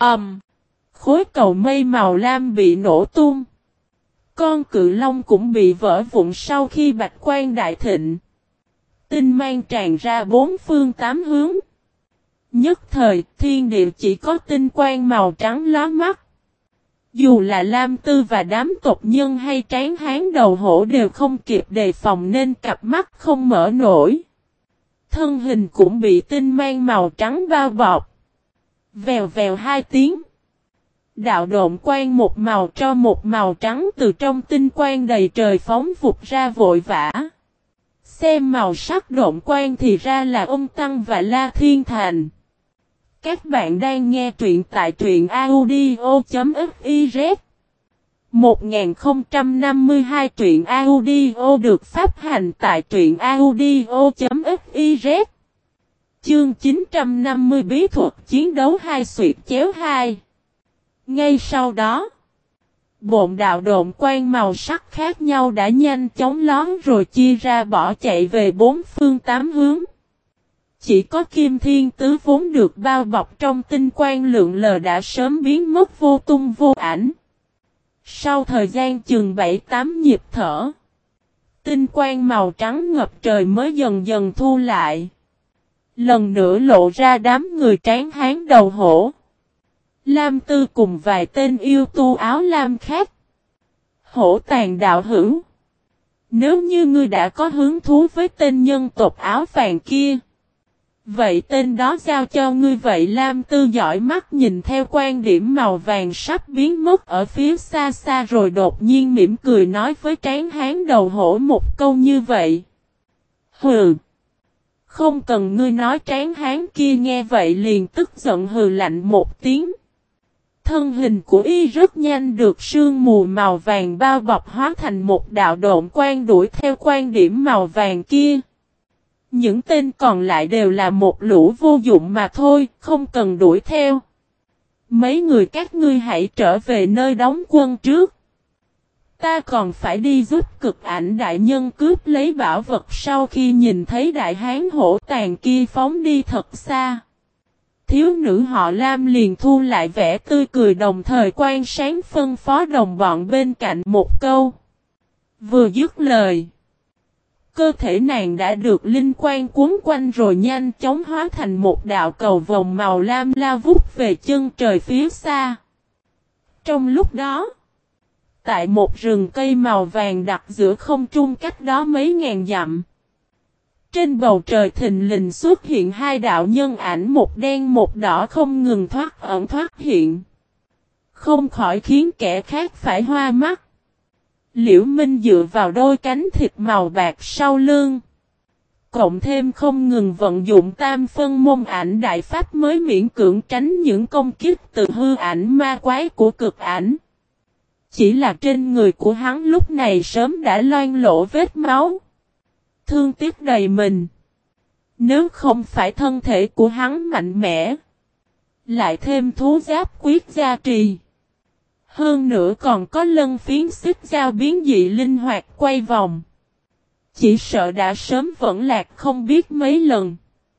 Khối cầu mây màu lam bị nổ tung. Con cự long cũng bị vỡ vụn sau khi bạch quang đại thịnh. Tinh mang tràn ra 4 phương 8 hướng. Nhất thời, thiên địa chỉ có tinh quang màu trắng lóa mắt. Dù là Lam Tư và đám tộc nhân hay tráng hán đầu hổ đều không kịp đề phòng nên cặp mắt không mở nổi. Thân hình cũng bị tinh mang màu trắng bao bọc. Vèo vèo 2 tiếng. Đạo độn quang một màu tro một màu trắng từ trong tinh quang đầy trời phóng vụt ra vội vã. Xem màu sắc độn quang thì ra là ông Tăng và La Thiên Thành. Các bạn đang nghe truyện tại truyện audio.fiz 1052 truyện audio được phát hành tại truyện audio.fiz. Chương 950 bí thuật chiến đấu 2 xuyệt chéo 2. Ngay sau đó, bộn đạo độn quang màu sắc khác nhau đã nhanh chóng lón rồi chia ra bỏ chạy về 4 phương 8 hướng. Chỉ có Kim Thiên Tứ vốn được bao bọc trong tinh quang lượn lờ đã sớm biến mất vô tung vô ảnh. Sau thời gian chừng 7-8 nhịp thở, tinh quang màu trắng ngập trời mới dần dần thu lại. Lần nữa lộ ra đám người tráng hán đầu hổ. Lam Tư cùng vài tên yêu tu áo lam khác. Hổ Tàn đạo hữu, nếu như ngươi đã có hứng thú với tên nhân tộc áo vàng kia, vậy tên đó giao cho ngươi vậy. Lam Tư dõi mắt nhìn theo quan điểm màu vàng sắp biến mất ở phía xa xa rồi đột nhiên mỉm cười nói với tráng hán đầu hổ một câu như vậy. Hừ! Không cần ngươi nói. Tráng hán kia nghe vậy liền tức giận hừ lạnh một tiếng. Thân hình của y rất nhanh được sương mù màu vàng bao bọc hóa thành một đạo độn quang đuổi theo quan điểm màu vàng kia. Những tên còn lại đều là một lũ vô dụng mà thôi, không cần đuổi theo. Mấy người các ngươi hãy trở về nơi đóng quân trước. Ta còn phải đi giúp Cực Ảnh đại nhân cướp lấy bảo vật sau khi nhìn thấy đại hán hổ tàn kia phóng đi thật xa. Thiếu nữ họ Lam liền thu lại vẻ tươi cười đồng thời quan sáng phân phó đồng bọn bên cạnh một câu. Vừa dứt lời. Cơ thể nàng đã được linh quang cuốn quanh rồi nhanh chóng hóa thành một đạo cầu vồng màu lam lao vút về chân trời phía xa. Trong lúc đó, tại một rừng cây màu vàng đặt giữa không trung cách đó mấy ngàn dặm. Trên bầu trời thình lình xuất hiện hai đạo nhân ảnh một đen một đỏ không ngừng thoát ẩn thoát hiện. Không khỏi khiến kẻ khác phải hoa mắt. Liễu Minh dựa vào đôi cánh thịt màu bạc sau lưng. Cộng thêm không ngừng vận dụng tam phân môn ảnh đại pháp mới miễn cưỡng tránh những công kích từ hư ảnh ma quái của Cực Ảnh. Chỉ là trên người của hắn lúc này sớm đã loang lỗ vết máu. Thương tiếc đầy mình. Nếu không phải thân thể của hắn mạnh mẽ. Lại thêm thú giáp quyết gia trì. Hơn nữa còn có lân phiến xích dao biến dị linh hoạt quay vòng. Chỉ sợ đã sớm vẫn lạc không biết mấy lần.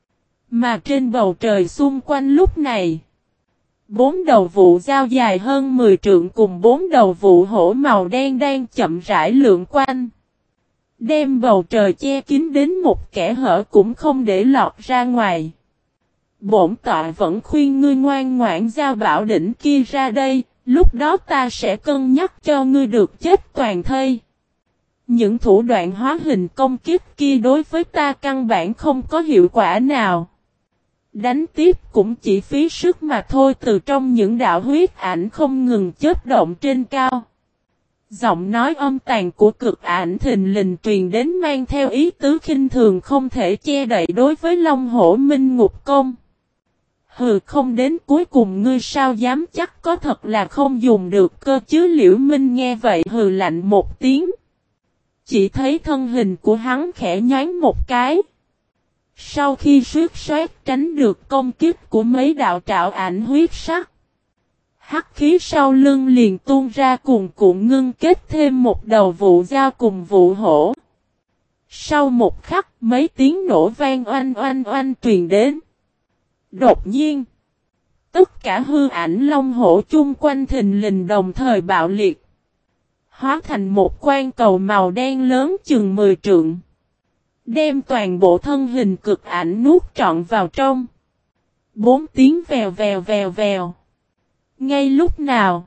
Mà trên bầu trời xung quanh lúc này. 4 đầu vụ dao dài hơn 10 trượng cùng 4 đầu vụ hổ màu đen đang chậm rãi lượn quanh. Đem bầu trời che kín đến một kẻ hở cũng không để lọt ra ngoài. Bổn tọa vẫn khuyên ngươi ngoan ngoãn giao bảo đỉnh kia ra đây, lúc đó ta sẽ cân nhắc cho ngươi được chết toàn thây. Những thủ đoạn hóa hình công kích kia đối với ta căn bản không có hiệu quả nào. Đánh tiếp cũng chỉ phí sức mà thôi. Từ trong những đạo huyết ảnh không ngừng chớp động trên cao. Giọng nói âm tàn của Cực Ảnh thình lình truyền đến mang theo ý tứ khinh thường không thể che đậy đối với Long Hổ Minh Ngục Công. Hừ, không đến cuối cùng ngươi sao dám chắc có thật là không dùng được cơ chứ? Liễu Minh nghe vậy hừ lạnh một tiếng. Chỉ thấy thân hình của hắn khẽ nhoáng một cái. Sau khi suýt soát tránh được công kích của mấy đạo trảo ảnh huyết sắc. Hắc khí sau lưng liền tuôn ra cuồn cuộn ngưng kết thêm một đầu vụ dao cùng vụ hổ. Sau một khắc mấy tiếng nổ vang oanh oanh oanh truyền đến. Đột nhiên, tất cả hư ảnh long hổ chung quanh thình lình đồng thời bạo liệt. Hóa thành một quan cầu màu đen lớn chừng 10 trượng. Đem toàn bộ thân hình Cực Ảnh nuốt trọn vào trong. 4 tiếng vèo vèo vèo vèo. Ngay lúc nào,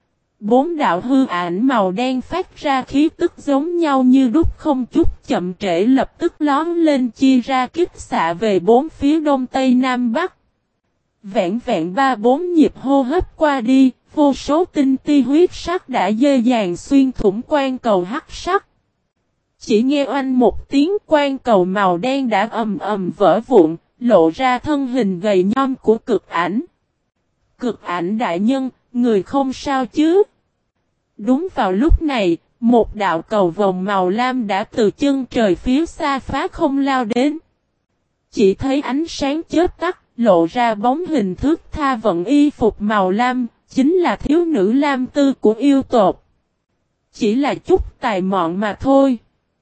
4 đạo hư ảnh màu đen phát ra khí tức giống nhau như đúc không chút chậm trễ lập tức lón lên chia ra kích xạ về 4 phía đông tây nam bắc. Vẹn vẹn 3-4 nhịp hô hấp qua đi, vô số tinh ti huyết sắc đã dễ dàng xuyên thủng quan cầu hắc sắc. Chỉ nghe oanh một tiếng quan cầu màu đen đã ầm ầm vỡ vụn, lộ ra thân hình gầy nhom của Cực Ảnh. Cực Ảnh đại nhân, người không sao chứ? Đúng vào lúc này, một đạo cầu vồng màu lam đã từ chân trời phía xa phá không lao đến. Chỉ thấy ánh sáng chớp tắt, lộ ra bóng hình thước tha vận y phục màu lam, chính là thiếu nữ Lam Tư của yêu tộc. Chỉ là chút tài mọn mà thôi.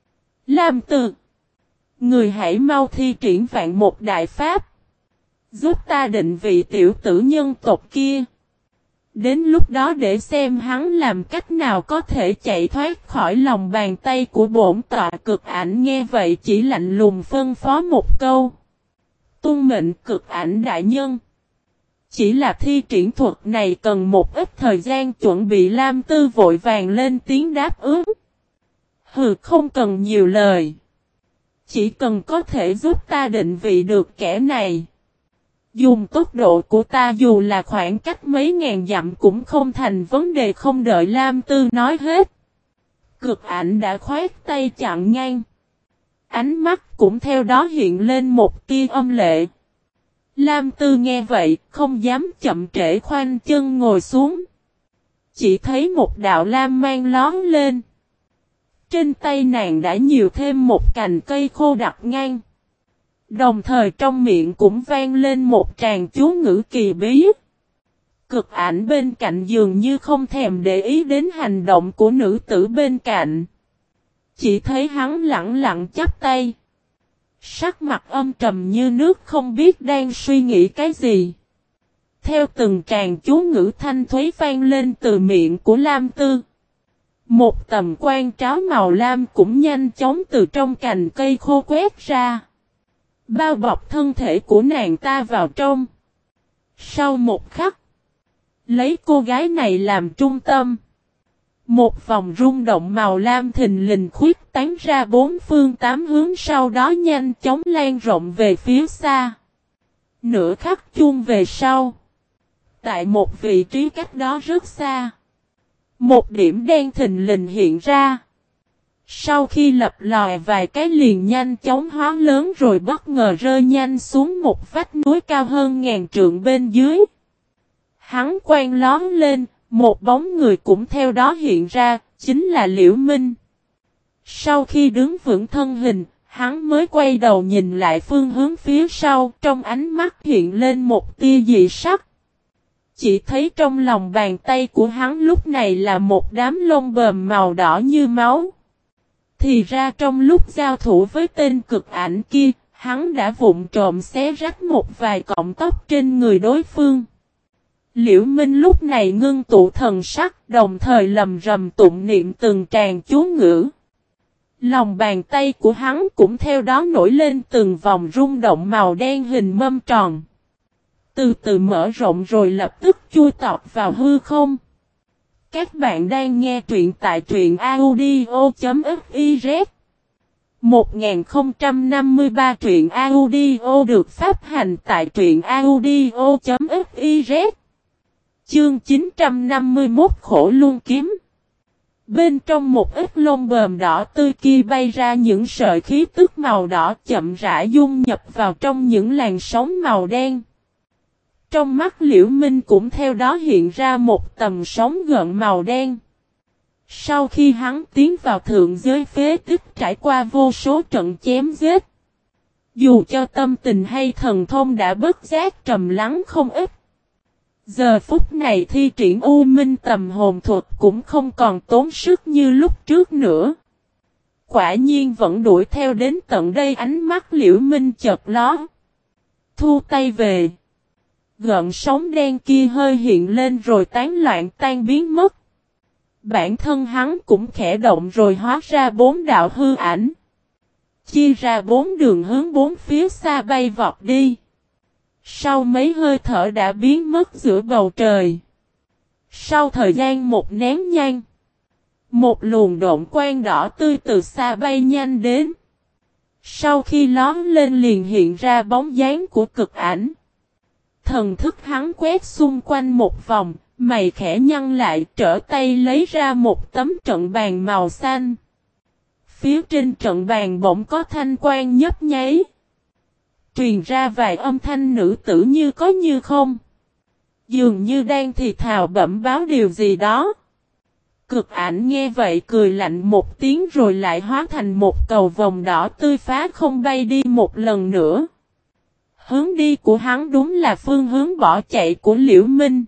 Lam Tư, người hãy mau thi triển vạn một đại pháp. Giúp ta định vị tiểu tử nhân tộc kia. Đến lúc đó để xem hắn làm cách nào có thể chạy thoát khỏi lòng bàn tay của bổn tọa. Cực Ảnh nghe vậy chỉ lạnh lùng phân phó một câu. Tuân mệnh Cực Ảnh đại nhân. Chỉ là thi triển thuật này cần một ít thời gian chuẩn bị. Lam Tư vội vàng lên tiếng đáp ứng. Hừ, không cần nhiều lời. Chỉ cần có thể giúp ta định vị được kẻ này. Dùng tốc độ của ta dù là khoảng cách mấy ngàn dặm cũng không thành vấn đề. Không đợi Lam Tư nói hết. Cực Ảnh đã khoát tay chặn ngang. Ánh mắt cũng theo đó hiện lên một tia âm lệ. Lam Tư nghe vậy, không dám chậm trễ khoanh chân ngồi xuống. Chỉ thấy một đạo lam mang lón lên. Trên tay nàng đã nhiều thêm một cành cây khô đặt ngang. Đồng thời trong miệng cũng vang lên một tràng chú ngữ kỳ bí. Cực ảnh bên cạnh dường như không thèm để ý đến hành động của nữ tử bên cạnh. Chỉ thấy hắn lẳng lặng chắp tay. Sắc mặt âm trầm như nước không biết đang suy nghĩ cái gì. Theo từng tràng chú ngữ thanh thúy vang lên từ miệng của Lam Tư. Một tầm quan tráo màu lam cũng nhanh chóng từ trong cành cây khô quét ra. Bao bọc thân thể của nàng ta vào trong. Sau một khắc, lấy cô gái này làm trung tâm. Một vòng rung động màu lam thình lình khuyết tán ra bốn phương tám hướng, sau đó nhanh chóng lan rộng về phía xa. Nửa khắc chuông về sau. Tại một vị trí cách đó rất xa. Một điểm đen thình lình hiện ra. Sau khi lập lòi vài cái liền nhanh chóng hóa lớn rồi bất ngờ rơi nhanh xuống một vách núi cao hơn ngàn trượng bên dưới. Hắn quang lóm lên, một bóng người cũng theo đó hiện ra, chính là Liễu Minh. Sau khi đứng vững thân hình, hắn mới quay đầu nhìn lại phương hướng phía sau, trong ánh mắt hiện lên một tia dị sắc. Chỉ thấy trong lòng bàn tay của hắn lúc này là một đám lông bờm màu đỏ như máu. Thì ra trong lúc giao thủ với tên cực ảnh kia, hắn đã vụng trộm xé rách một vài cọng tóc trên người đối phương. Liễu Minh lúc này ngưng tụ thần sắc, đồng thời lầm rầm tụng niệm từng tràng chú ngữ. Lòng bàn tay của hắn cũng theo đó nổi lên từng vòng rung động màu đen hình mâm tròn. Từ từ mở rộng rồi lập tức chui tọt vào hư không. Các bạn đang nghe truyện tại truyện audio.fiz 1053 truyện audio được phát hành tại truyện audio.fiz. Chương 951 Khổ Luân Kiếm. Bên trong một ít lông bờm đỏ tươi kia bay ra những sợi khí tức màu đỏ chậm rãi dung nhập vào trong những làn sóng màu đen. Trong mắt Liễu Minh cũng theo đó hiện ra một tầm sóng gợn màu đen. Sau khi hắn tiến vào thượng giới phế tích trải qua vô số trận chém giết. Dù cho tâm tình hay thần thông đã bất giác trầm lắng không ít. Giờ phút này thi triển U Minh tầm hồn thuật cũng không còn tốn sức như lúc trước nữa. Quả nhiên vẫn đuổi theo đến tận đây, ánh mắt Liễu Minh chợt lóe. Thu tay về. Gợn sóng đen kia hơi hiện lên rồi tán loạn tan biến mất. Bản thân hắn cũng khẽ động rồi hóa ra bốn đạo hư ảnh. Chia ra bốn đường hướng bốn phía xa bay vọt đi. Sau mấy hơi thở đã biến mất giữa bầu trời. Sau thời gian một nén nhang, một luồng độn quang đỏ tươi từ xa bay nhanh đến. Sau khi lóm lên liền hiện ra bóng dáng của cực ảnh. Thần thức hắn quét xung quanh một vòng, mày khẽ nhăn lại, trở tay lấy ra một tấm trận bàn màu xanh. Phía trên trận bàn bỗng có thanh quang nhấp nháy. Truyền ra vài âm thanh nữ tử như có như không. Dường như đang thì thào bẩm báo điều gì đó. Cực ảnh nghe vậy cười lạnh một tiếng rồi lại hóa thành một cầu vồng đỏ tươi phá không bay đi một lần nữa. Hướng đi của hắn đúng là phương hướng bỏ chạy của Liễu Minh.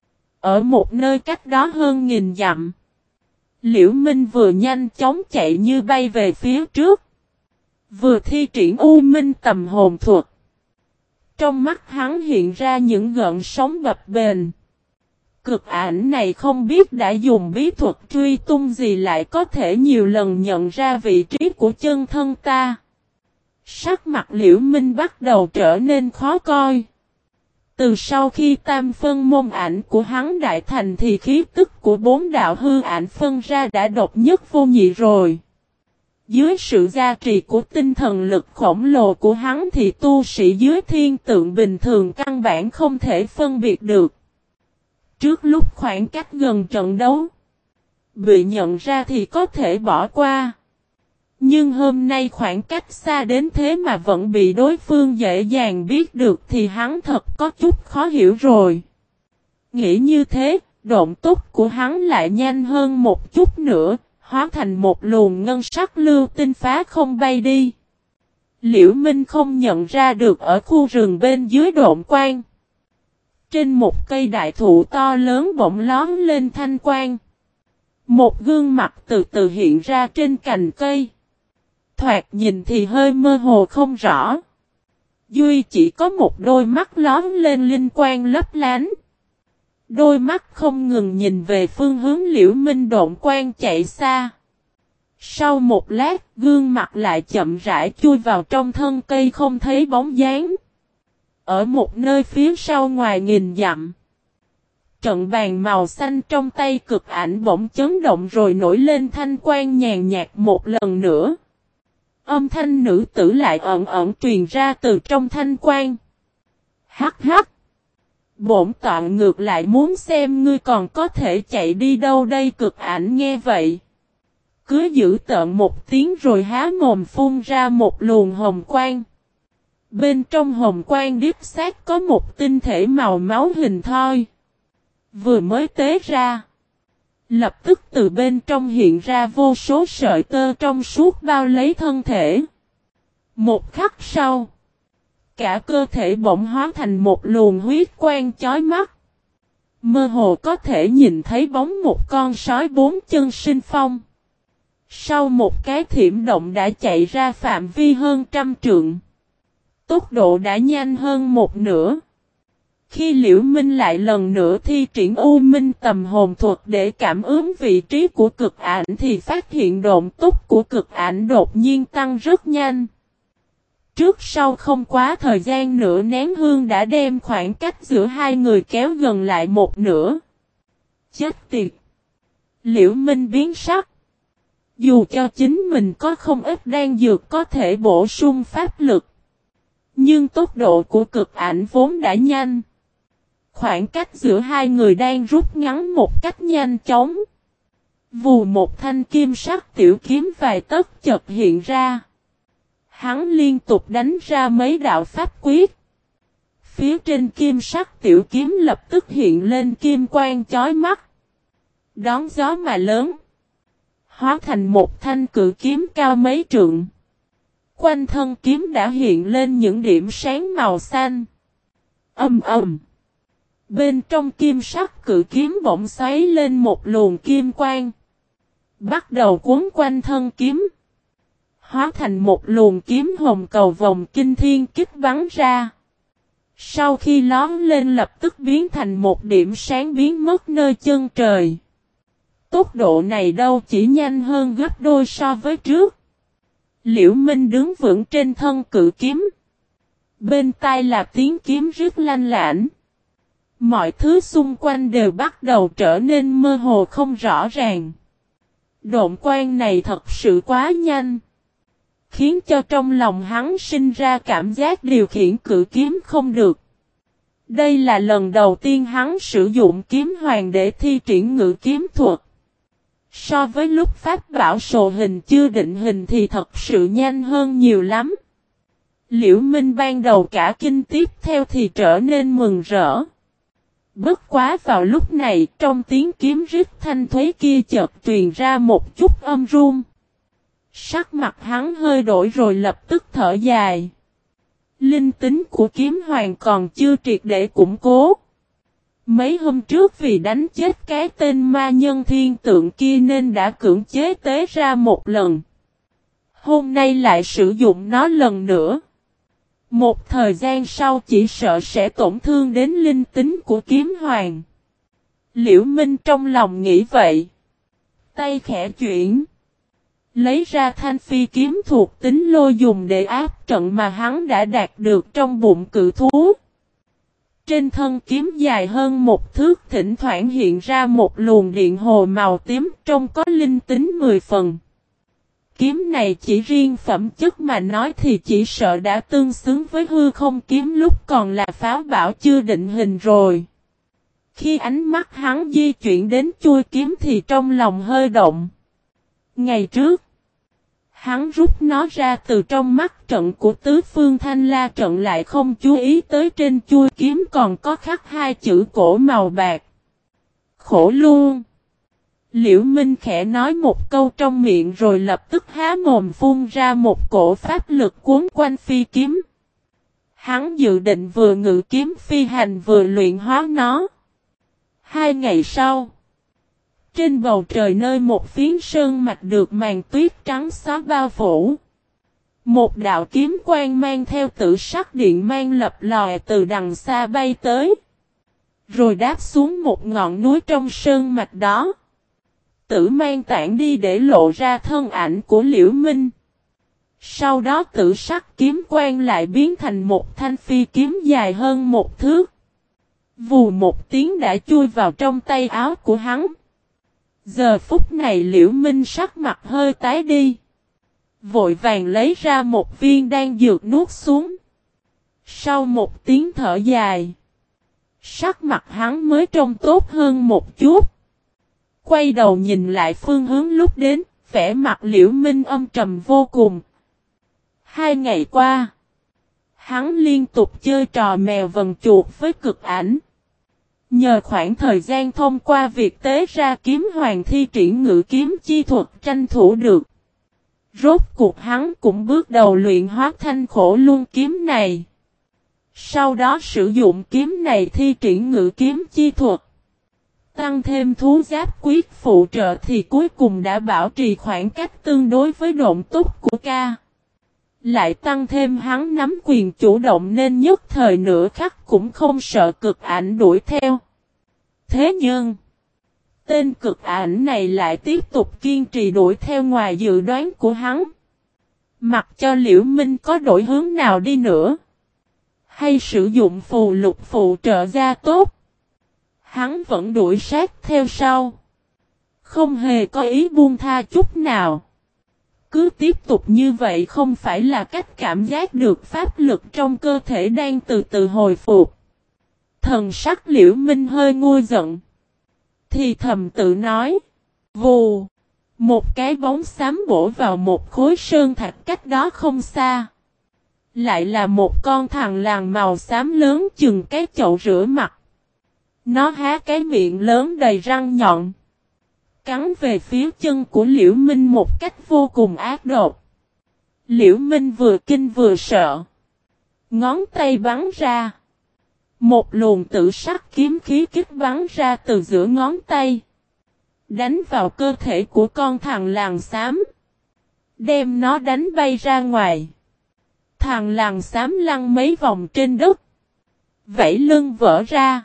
Ở một nơi cách đó hơn 1000 dặm. Liễu Minh vừa nhanh chóng chạy như bay về phía trước. Vừa thi triển U Minh tầm hồn thuật. Trong mắt hắn hiện ra những gợn sóng bập bềnh. Cực ảnh này không biết đã dùng bí thuật truy tung gì lại có thể nhiều lần nhận ra vị trí của chân thân ta. Sắc mặt Liễu Minh bắt đầu trở nên khó coi. Từ sau khi tam phân môn ảnh của hắn đại thành thì khí tức của bốn đạo hư ảnh phân ra đã độc nhất vô nhị rồi. Dưới sự gia trì của tinh thần lực khổng lồ của hắn thì tu sĩ dưới thiên tượng bình thường căn bản không thể phân biệt được. Trước lúc khoảng cách gần trận đấu, bị nhận ra thì có thể bỏ qua. Nhưng hôm nay khoảng cách xa đến thế mà vẫn bị đối phương dễ dàng biết được thì hắn thật có chút khó hiểu rồi. Nghĩ như thế, động tốc của hắn lại nhanh hơn một chút nữa, hóa thành một luồng ngân sắc lưu tinh phá không bay đi. Liễu Minh không nhận ra được ở khu rừng bên dưới độn quang. Trên một cây đại thụ to lớn bỗng lóm lên thanh quang. Một gương mặt từ từ hiện ra trên cành cây. Thoạt nhìn thì hơi mơ hồ không rõ. Duy chỉ có một đôi mắt lóm lên linh quang lấp lánh. Đôi mắt không ngừng nhìn về phương hướng Liễu Minh độn quang chạy xa. Sau một lát, gương mặt lại chậm rãi chui vào trong thân cây không thấy bóng dáng. Ở một nơi phía sau ngoài nghìn dặm. Trận bàn màu xanh trong tay cực ảnh bỗng chấn động rồi nổi lên thanh quang nhàn nhạt một lần nữa. Âm thanh nữ tử lại ẩn ẩn truyền ra từ trong thanh quang. Hắc hắc. Bổn tọa ngược lại muốn xem ngươi còn có thể chạy đi đâu đây. Cực ảnh nghe vậy. Cứ giữ tợn một tiếng rồi há mồm phun ra một luồng hồng quang. Bên trong hồng quang điếp xác có một tinh thể màu máu hình thoi. Vừa mới tế ra. Lập tức từ bên trong hiện ra vô số sợi tơ trong suốt bao lấy thân thể. Một khắc sau. Cả cơ thể bỗng hóa thành một luồng huyết quang chói mắt. Mơ hồ có thể nhìn thấy bóng một con sói bốn chân sinh phong. Sau một cái thiểm động đã chạy ra phạm vi hơn 100 trượng. Tốc độ đã nhanh hơn một nửa. Khi Liễu Minh lại lần nữa thi triển U Minh tầm hồn thuật để cảm ứng vị trí của cực ảnh thì phát hiện độn tốc của cực ảnh đột nhiên tăng rất nhanh. Trước sau không quá thời gian nửa nén hương đã đem khoảng cách giữa hai người kéo gần lại một nửa. Chết tiệt! Liễu Minh biến sắc. Dù cho chính mình có không ít đan dược có thể bổ sung pháp lực. Nhưng tốc độ của cực ảnh vốn đã nhanh. Khoảng cách giữa hai người đang rút ngắn một cách nhanh chóng. Vù một thanh kim sắc tiểu kiếm vài tấc chợt hiện ra. Hắn liên tục đánh ra mấy đạo pháp quyết. Phía trên kim sắc tiểu kiếm lập tức hiện lên kim quang chói mắt. Đón gió mà lớn. Hóa thành một thanh cự kiếm cao mấy trượng. Quanh thân kiếm đã hiện lên những điểm sáng màu xanh. Ầm ầm. Bên trong kim sắc cự kiếm bỗng xoáy lên một luồng kim quang. Bắt đầu cuốn quanh thân kiếm. Hóa thành một luồng kiếm hồng cầu vòng kinh thiên kích bắn ra. Sau khi lóm lên lập tức biến thành một điểm sáng biến mất nơi chân trời. Tốc độ này đâu chỉ nhanh hơn gấp đôi so với trước. Liễu Minh đứng vững trên thân cự kiếm. Bên tai là tiếng kiếm rít lanh lảnh. Mọi thứ xung quanh đều bắt đầu trở nên mơ hồ không rõ ràng. Độn quang này thật sự quá nhanh. Khiến cho trong lòng hắn sinh ra cảm giác điều khiển cự kiếm không được. Đây là lần đầu tiên hắn sử dụng kiếm hoàng để thi triển ngự kiếm thuật. So với lúc pháp bảo sồ hình chưa định hình thì thật sự nhanh hơn nhiều lắm. Liễu Minh ban đầu cả kinh tiếp theo thì trở nên mừng rỡ. Bất quá vào lúc này trong tiếng kiếm rít thanh thuế kia chợt truyền ra một chút âm run. Sắc mặt hắn hơi đổi rồi lập tức thở dài. Linh tính của kiếm hoàng còn chưa triệt để củng cố. Mấy hôm trước vì đánh chết cái tên ma nhân thiên tượng kia nên đã cưỡng chế tế ra một lần. Hôm nay lại sử dụng nó lần nữa. Một thời gian sau chỉ sợ sẽ tổn thương đến linh tính của kiếm hoàng. Liễu Minh trong lòng nghĩ vậy. Tay khẽ chuyển. Lấy ra thanh phi kiếm thuộc tính lôi dùng để áp trận mà hắn đã đạt được trong bụng cự thú. Trên thân kiếm dài hơn một thước thỉnh thoảng hiện ra một luồng điện hồ màu tím trông có linh tính 10 phần. Kiếm này chỉ riêng phẩm chất mà nói thì chỉ sợ đã tương xứng với hư không kiếm lúc còn là pháo bảo chưa định hình rồi. Khi ánh mắt hắn di chuyển đến chuôi kiếm thì trong lòng hơi động. Ngày trước, hắn rút nó ra từ trong mắt trận của tứ phương thanh la trận lại không chú ý tới trên chuôi kiếm còn có khắc hai chữ cổ màu bạc. Khổ luôn. Liễu Minh khẽ nói một câu trong miệng rồi lập tức há mồm phun ra một cổ pháp lực cuốn quanh phi kiếm. Hắn dự định vừa ngự kiếm phi hành vừa luyện hóa nó. 2 ngày sau, trên bầu trời nơi một phiến sơn mạch được màn tuyết trắng xóa bao phủ, một đạo kiếm quang mang theo tử sắc điện mang lập lòe từ đằng xa bay tới, rồi đáp xuống một ngọn núi trong sơn mạch đó. Tử mang tản đi để lộ ra thân ảnh của Liễu Minh. Sau đó tử sắc kiếm quang lại biến thành một thanh phi kiếm dài hơn 1 thước. Vù một tiếng đã chui vào trong tay áo của hắn. Giờ phút này Liễu Minh sắc mặt hơi tái đi. Vội vàng lấy ra một viên đan dược nuốt xuống. Sau một tiếng thở dài, sắc mặt hắn mới trông tốt hơn một chút. Quay đầu nhìn lại phương hướng lúc đến, vẻ mặt Liễu Minh âm trầm vô cùng. 2 ngày qua, hắn liên tục chơi trò mèo vần chuột với cực ảnh. Nhờ khoảng thời gian thông qua việc tế ra kiếm hoàng thi triển ngự kiếm chi thuật tranh thủ được. Rốt cuộc hắn cũng bước đầu luyện hóa thanh khổ luân kiếm này. Sau đó sử dụng kiếm này thi triển ngự kiếm chi thuật. Tăng thêm thú giáp quyết phụ trợ thì cuối cùng đã bảo trì khoảng cách tương đối với độn túc của ca. Lại tăng thêm hắn nắm quyền chủ động nên nhất thời nửa khắc cũng không sợ cực ảnh đuổi theo. Thế nhưng, tên cực ảnh này lại tiếp tục kiên trì đuổi theo ngoài dự đoán của hắn. Mặc cho Liễu Minh có đổi hướng nào đi nữa, hay sử dụng phù lục phụ trợ ra tốt, hắn vẫn đuổi sát theo sau. Không hề có ý buông tha chút nào. Cứ tiếp tục như vậy không phải là cách cảm giác được pháp lực trong cơ thể đang từ từ hồi phục. Thần sắc Liễu Minh hơi nguôi giận. Thì thầm tự nói. Vù. Một cái bóng xám bổ vào một khối sơn thạch cách đó không xa. Lại là một con thằn lằn màu xám lớn chừng cái chậu rửa mặt. Nó há cái miệng lớn đầy răng nhọn. Cắn về phía chân của Liễu Minh một cách vô cùng ác độc. Liễu Minh vừa kinh vừa sợ. Ngón tay bắn ra. Một luồng tử sắc kiếm khí kích bắn ra từ giữa ngón tay. Đánh vào cơ thể của con thằn lằn xám. Đem nó đánh bay ra ngoài. Thằn lằn xám lăn mấy vòng trên đất. Vảy lưng vỡ ra.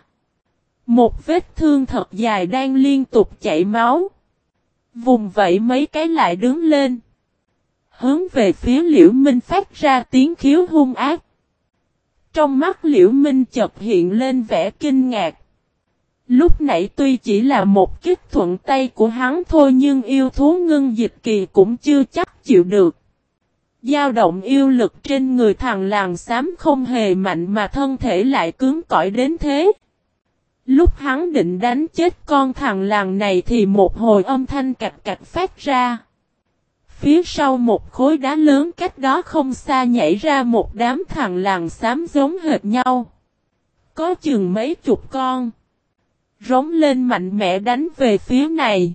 Một vết thương thật dài đang liên tục chảy máu. Vùng vẫy mấy cái lại đứng lên. Hướng về phía Liễu Minh phát ra tiếng khiếu hung ác. Trong mắt Liễu Minh chợt hiện lên vẻ kinh ngạc. Lúc nãy tuy chỉ là một kích thuận tay của hắn thôi nhưng yêu thú ngưng dịch kỳ cũng chưa chắc chịu được. Dao động yêu lực trên người thằn lằn xám không hề mạnh mà thân thể lại cứng cỏi đến thế. Lúc hắn định đánh chết con thằn lằn này thì một hồi âm thanh cạch cạch phát ra. Phía sau một khối đá lớn cách đó không xa nhảy ra một đám thằn lằn xám giống hệt nhau. Có chừng mấy chục con. Rống lên mạnh mẽ đánh về phía này.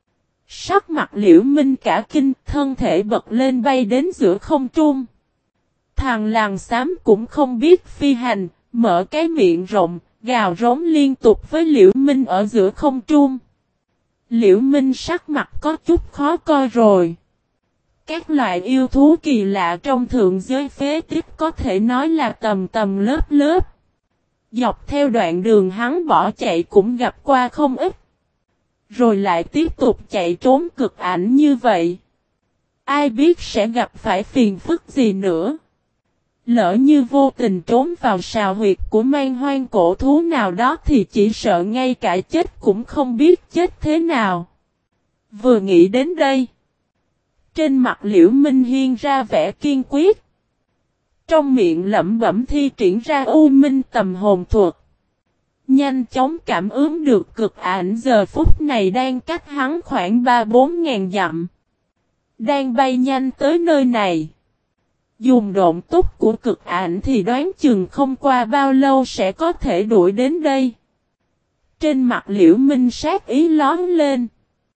Sắc mặt Liễu Minh cả kinh, thân thể bật lên bay đến giữa không trung. Thằn lằn xám cũng không biết phi hành, mở cái miệng rộng, gào rống liên tục với Liễu Minh ở giữa không trung. Liễu Minh sắc mặt có chút khó coi rồi. Các loại yêu thú kỳ lạ trong thượng giới phế tích có thể nói là tầm tầm lớp lớp. Dọc theo đoạn đường hắn bỏ chạy cũng gặp qua không ít. Rồi lại tiếp tục chạy trốn cực ảnh như vậy. Ai biết sẽ gặp phải phiền phức gì nữa. Lỡ như vô tình trốn vào sào huyệt của man hoang cổ thú nào đó thì chỉ sợ ngay cả chết cũng không biết chết thế nào. Vừa nghĩ đến đây. Trên mặt Liễu Minh hiện ra vẻ kiên quyết. Trong miệng lẩm bẩm thi triển ra U Minh tầm hồn thuật. Nhanh chóng cảm ứng được cực ảnh giờ phút này đang cách hắn khoảng 3-4 ngàn dặm. Đang bay nhanh tới nơi này. Dùng độn túc của cực ảnh thì đoán chừng không qua bao lâu sẽ có thể đuổi đến đây. Trên mặt Liễu Minh sát ý lón lên.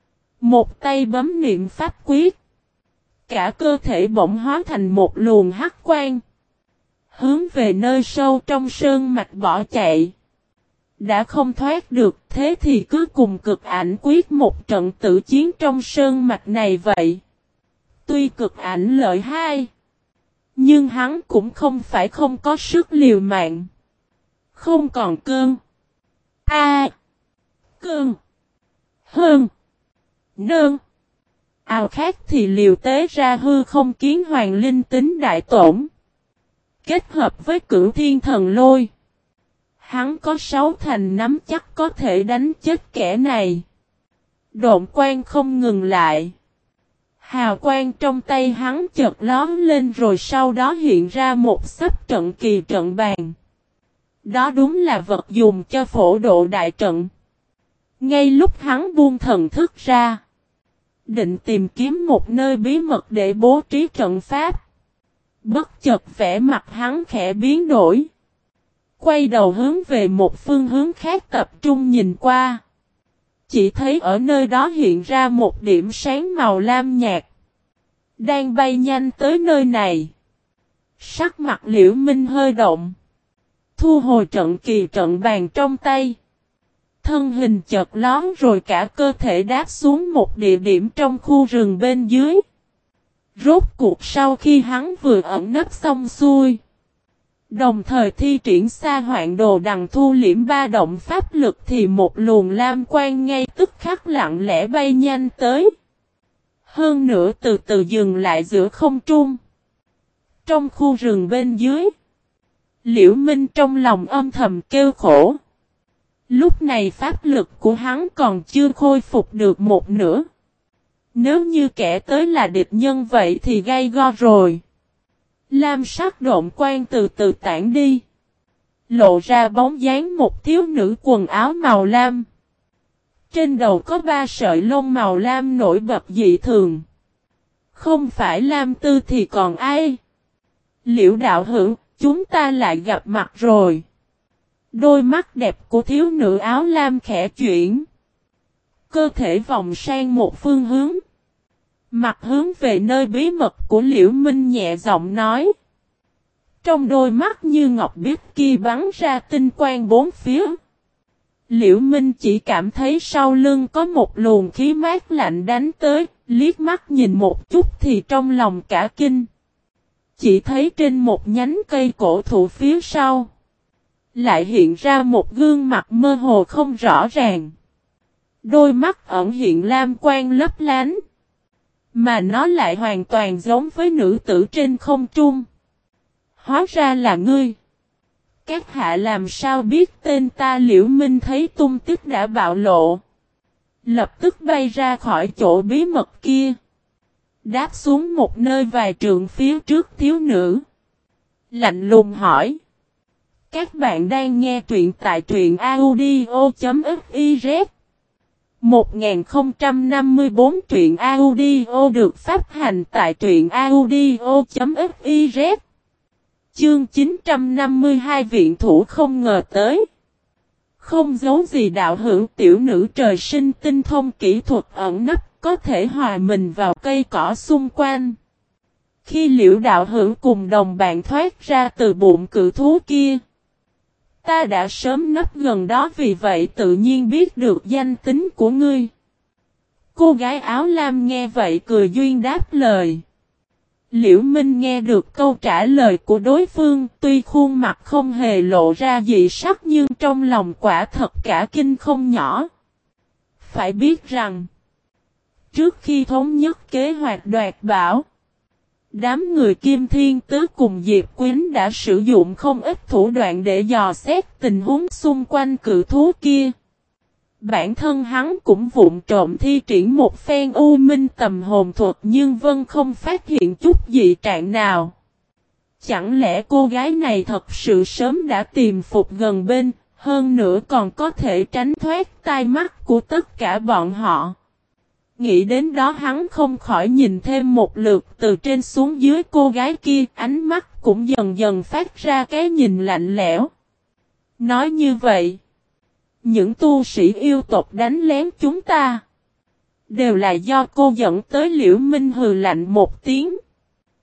Một tay bấm niệm pháp quyết. Cả cơ thể bỗng hóa thành một luồng hắc quang. hướng về nơi sâu trong sơn mạch bỏ chạy. Đã không thoát được, thế thì cứ cùng cực ảnh quyết một trận tử chiến trong sơn mạch này vậy. Tuy cực ảnh lợi hai, nhưng hắn cũng không phải không có sức liều mạng. Không còn cơn. Cơn. Hơn. Nơn. Ào khác thì liều tế ra hư không kiến hoàng linh tính đại tổn. Kết hợp với cửu thiên thần lôi. Hắn có 6 thành nắm chắc có thể đánh chết kẻ này. Độn quang không ngừng lại. Hào quang trong tay hắn chợt lóm lên rồi sau đó hiện ra một sắp trận kỳ trận bàn. Đó đúng là vật dùng cho phổ độ đại trận. Ngay lúc hắn buông thần thức ra, định tìm kiếm một nơi bí mật để bố trí trận pháp. Bất chợt vẻ mặt hắn khẽ biến đổi. Quay đầu hướng về một phương hướng khác tập trung nhìn qua. Chỉ thấy ở nơi đó hiện ra một điểm sáng màu lam nhạt. Đang bay nhanh tới nơi này. Sắc mặt Liễu Minh hơi động. Thu hồi trận kỳ trận bàn trong tay. Thân hình chợt lón rồi cả cơ thể đáp xuống một địa điểm trong khu rừng bên dưới. Rốt cuộc sau khi hắn vừa ẩn nấp xong xuôi. Đồng thời thi triển xa hoạn đồ đằng thu liễm ba động pháp lực thì một luồng lam quang ngay tức khắc lặng lẽ bay nhanh tới. Hơn nữa từ từ dừng lại giữa không trung. Trong khu rừng bên dưới. Liễu Minh trong lòng âm thầm kêu khổ. Lúc này pháp lực của hắn còn chưa khôi phục được một nửa. Nếu như kẻ tới là địch nhân vậy thì gay go rồi. Lam sắc độn quang từ từ tản đi. Lộ ra bóng dáng một thiếu nữ quần áo màu lam. Trên đầu có 3 sợi lông màu lam nổi bật dị thường. Không phải Lam Tư thì còn ai? Liễu đạo hữu, chúng ta lại gặp mặt rồi. Đôi mắt đẹp của thiếu nữ áo lam khẽ chuyển. Cơ thể vòng sang một phương hướng. Mặt hướng về nơi bí mật của Liễu Minh nhẹ giọng nói. Trong đôi mắt như ngọc biếc kia bắn ra tinh quang bốn phía. Liễu Minh chỉ cảm thấy sau lưng có một luồng khí mát lạnh đánh tới, liếc mắt nhìn một chút thì trong lòng cả kinh. Chỉ thấy trên một nhánh cây cổ thụ phía sau. Lại hiện ra một gương mặt mơ hồ không rõ ràng. Đôi mắt ẩn hiện lam quang lấp lánh. Mà nó lại hoàn toàn giống với nữ tử trên không trung. Hóa ra là ngươi. Các hạ làm sao biết tên ta? Liễu Minh thấy tung tích đã bạo lộ. Lập tức bay ra khỏi chỗ bí mật kia. Đáp xuống một nơi vài trượng phía trước thiếu nữ. Lạnh lùng hỏi. Các bạn đang nghe truyện tại truyện audio.fiz 1054 truyện audio được phát hành tại truyện audio.fiz. Chương 952 viện thủ không ngờ tới. Không giấu gì đạo hữu, tiểu nữ trời sinh tinh thông kỹ thuật ẩn nấp, có thể hòa mình vào cây cỏ xung quanh. Khi Liễu đạo hữu cùng đồng bạn thoát ra từ bụng cự thú kia, ta đã sớm nấp gần đó, vì vậy tự nhiên biết được danh tính của ngươi. Cô gái áo lam nghe vậy cười duyên đáp lời. Liễu Minh nghe được câu trả lời của đối phương, tuy khuôn mặt không hề lộ ra dị sắc nhưng trong lòng quả thật cả kinh không nhỏ. Phải biết rằng, trước khi thống nhất kế hoạch đoạt bảo, đám người Kim Thiên Tứ cùng Diệp Quyến đã sử dụng không ít thủ đoạn để dò xét tình huống xung quanh cự thú kia. Bản thân hắn cũng vụng trộm thi triển một phen u minh tầm hồn thuật nhưng vẫn không phát hiện chút dị trạng nào. Chẳng lẽ cô gái này thật sự sớm đã tìm phục gần bên, hơn nữa còn có thể tránh thoát tai mắt của tất cả bọn họ. Nghĩ đến đó hắn không khỏi nhìn thêm một lượt từ trên xuống dưới cô gái kia, ánh mắt cũng dần dần phát ra cái nhìn lạnh lẽo. Nói như vậy, những tu sĩ yêu tộc đánh lén chúng ta đều là do cô dẫn tới. Liễu Minh hừ lạnh một tiếng.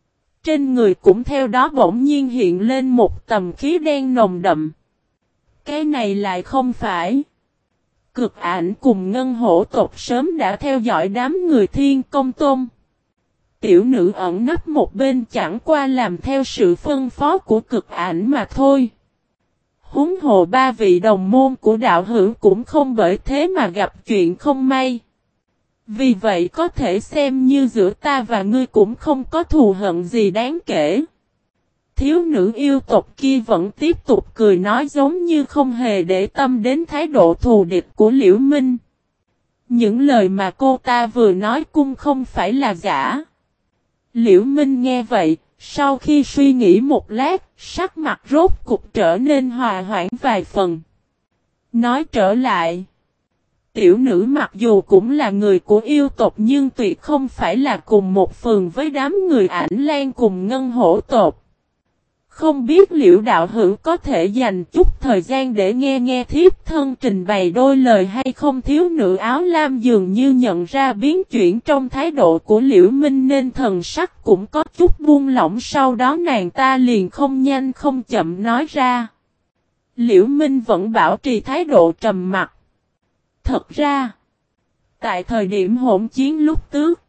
trên người cũng theo đó bỗng nhiên hiện lên một tầm khí đen nồng đậm. Cái này lại không phải. Cực ảnh cùng ngân hổ tộc sớm đã theo dõi đám người Thiên Công Tôn. Tiểu nữ ẩn nấp một bên chẳng qua làm theo sự phân phó của cực ảnh mà thôi. Huống hồ ba vị đồng môn của đạo hữu cũng không bởi thế mà gặp chuyện không may. Vì vậy có thể xem như giữa ta và ngươi cũng không có thù hận gì đáng kể. Thiếu nữ yêu tộc kia vẫn tiếp tục cười nói giống như không hề để tâm đến thái độ thù địch của Liễu Minh. Những lời mà cô ta vừa nói cũng không phải là giả. Liễu Minh nghe vậy, sau khi suy nghĩ một lát, sắc mặt rốt cục trở nên hòa hoãn vài phần. Nói trở lại, tiểu nữ mặc dù cũng là người của yêu tộc nhưng tuyệt không phải là cùng một phường với đám người Ảnh Lan cùng ngân hổ tộc. Không biết Liễu đạo hữu có thể dành chút thời gian để nghe thiếp thân trình bày đôi lời hay không. Thiếu nữ áo lam dường như nhận ra biến chuyển trong thái độ của Liễu Minh nên thần sắc cũng có chút buông lỏng, sau đó nàng ta liền không nhanh không chậm nói ra. Liễu Minh vẫn bảo trì thái độ trầm mặc. Thật ra, tại thời điểm hỗn chiến lúc trước,